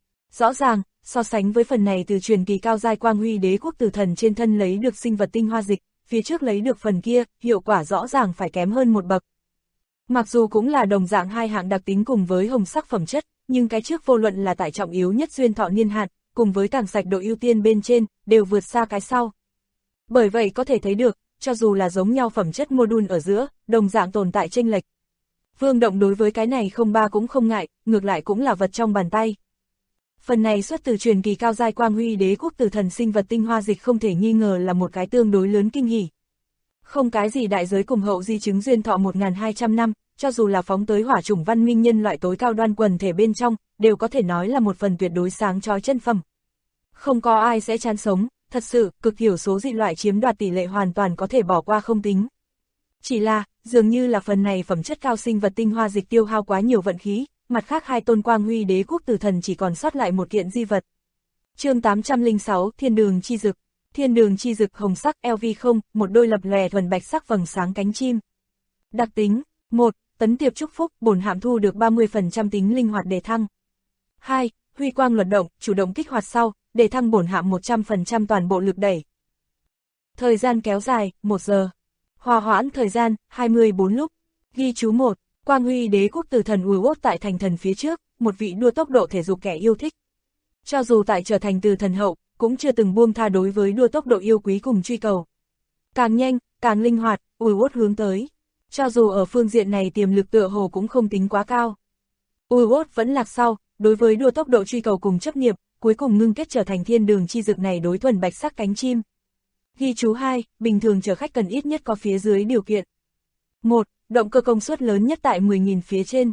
Rõ ràng, so sánh với phần này từ truyền kỳ cao giai quang huy đế quốc tử thần trên thân lấy được sinh vật tinh hoa dịch, phía trước lấy được phần kia, hiệu quả rõ ràng phải kém hơn một bậc. Mặc dù cũng là đồng dạng hai hạng đặc tính cùng với hồng sắc phẩm chất, nhưng cái trước vô luận là tải trọng yếu nhất duyên thọ niên hạn, cùng với càng sạch độ ưu tiên bên trên, đều vượt xa cái sau. Bởi vậy có thể thấy được, cho dù là giống nhau phẩm chất module ở giữa, đồng dạng tồn tại chênh lệch. Vương Động đối với cái này không ba cũng không ngại, ngược lại cũng là vật trong bàn tay. Phần này xuất từ truyền kỳ cao giai quang huy đế quốc tử thần sinh vật tinh hoa dịch không thể nghi ngờ là một cái tương đối lớn kinh hỉ. Không cái gì đại giới cùng hậu di chứng duyên thọ 1.200 năm, cho dù là phóng tới hỏa chủng văn minh nhân loại tối cao đoan quần thể bên trong, đều có thể nói là một phần tuyệt đối sáng chói chân phẩm. Không có ai sẽ chán sống, thật sự, cực thiểu số dị loại chiếm đoạt tỷ lệ hoàn toàn có thể bỏ qua không tính. Chỉ là, dường như là phần này phẩm chất cao sinh vật tinh hoa dịch tiêu hao quá nhiều vận khí, mặt khác hai tôn quang huy đế quốc tử thần chỉ còn sót lại một kiện di vật. Chương 806, Thiên đường chi dực. Thiên đường chi dực hồng sắc LV0, một đôi lập lòe thuần bạch sắc vầng sáng cánh chim. Đặc tính, 1. Tấn tiệp chúc phúc, bổn hạm thu được 30% tính linh hoạt đề thăng. 2. Huy quang luật động, chủ động kích hoạt sau, đề thăng bổn hạm 100% toàn bộ lực đẩy. Thời gian kéo dài, 1 giờ. Hòa hoãn thời gian, 24 lúc. Ghi chú 1. Quang huy đế quốc tử thần Uwot tại thành thần phía trước, một vị đua tốc độ thể dục kẻ yêu thích. Cho dù tại trở thành từ thần hậu, cũng chưa từng buông tha đối với đua tốc độ yêu quý cùng truy cầu. Càng nhanh, càng linh hoạt, Uwot hướng tới. Cho dù ở phương diện này tiềm lực tựa hồ cũng không tính quá cao. Uwot vẫn lạc sau, đối với đua tốc độ truy cầu cùng chấp niệm, cuối cùng ngưng kết trở thành thiên đường chi dực này đối thuần bạch sắc cánh chim. Ghi chú 2, bình thường chở khách cần ít nhất có phía dưới điều kiện. 1. Động cơ công suất lớn nhất tại 10.000 phía trên.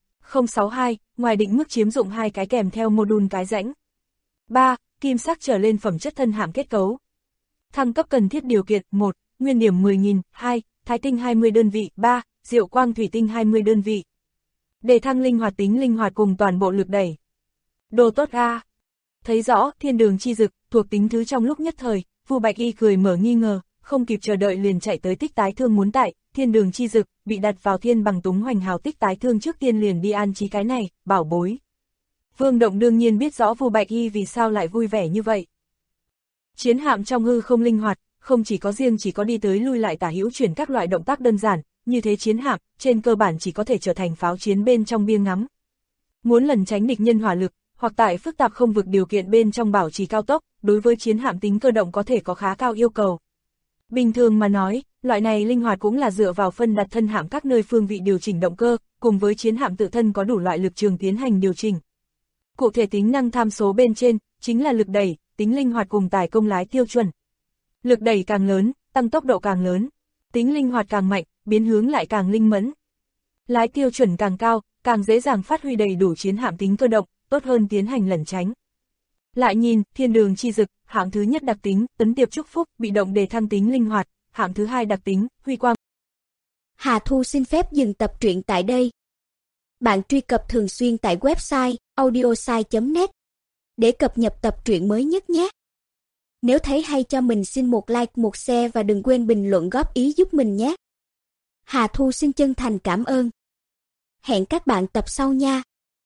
062, ngoài định mức chiếm dụng 2 cái kèm theo module cái rãnh. 3. Kim sắc trở lên phẩm chất thân hạm kết cấu. Thăng cấp cần thiết điều kiện 1. Nguyên điểm 10.000, 2. Thái tinh 20 đơn vị, 3. Diệu quang thủy tinh 20 đơn vị. Đề thăng linh hoạt tính linh hoạt cùng toàn bộ lực đẩy. Đồ tốt a. Thấy rõ, thiên đường chi dực, thuộc tính thứ trong lúc nhất thời, Vu Bạch Y cười mở nghi ngờ, không kịp chờ đợi liền chạy tới Tích Tái Thương muốn tại, thiên đường chi dực, bị đặt vào thiên bằng túng hoành hào Tích Tái Thương trước tiên liền đi an trí cái này, bảo bối. Vương Động đương nhiên biết rõ Vu Bạch Y vì sao lại vui vẻ như vậy. Chiến hạm trong hư không linh hoạt, không chỉ có đi tới lui lại tả hữu chuyển các loại động tác đơn giản, như thế chiến hạm, trên cơ bản chỉ có thể trở thành pháo chiến bên trong bia ngắm. Muốn lẩn tránh địch nhân hỏa lực, hoặc tại phức tạp không vực điều kiện bên trong bảo trì cao tốc, đối với chiến hạm tính cơ động có thể có khá cao yêu cầu. Bình thường mà nói, loại này linh hoạt cũng là dựa vào phân đặt thân hạm các nơi phương vị điều chỉnh động cơ, cùng với chiến hạm tự thân có đủ loại lực trường tiến hành điều chỉnh. Cụ thể tính năng tham số bên trên, chính là lực đẩy, tính linh hoạt cùng tải công lái tiêu chuẩn. Lực đẩy càng lớn, tăng tốc độ càng lớn, tính linh hoạt càng mạnh, biến hướng lại càng linh mẫn. Lái tiêu chuẩn càng cao, càng dễ dàng phát huy đầy đủ chiến hạm tính cơ động, tốt hơn tiến hành lẩn tránh. Lại nhìn, thiên đường chi dực, hạng thứ nhất đặc tính, tấn tiệp chúc phúc, bị động đề thăng tính linh hoạt, hạng thứ hai đặc tính, huy quang. Hà Thu xin phép dừng tập truyện tại đây. Bạn truy cập thường xuyên tại website audiosai.net để cập nhật tập truyện mới nhất nhé. Nếu thấy hay cho mình xin một like, một share và đừng quên bình luận góp ý giúp mình nhé. Hà Thu xin chân thành cảm ơn. Hẹn các bạn tập sau nha.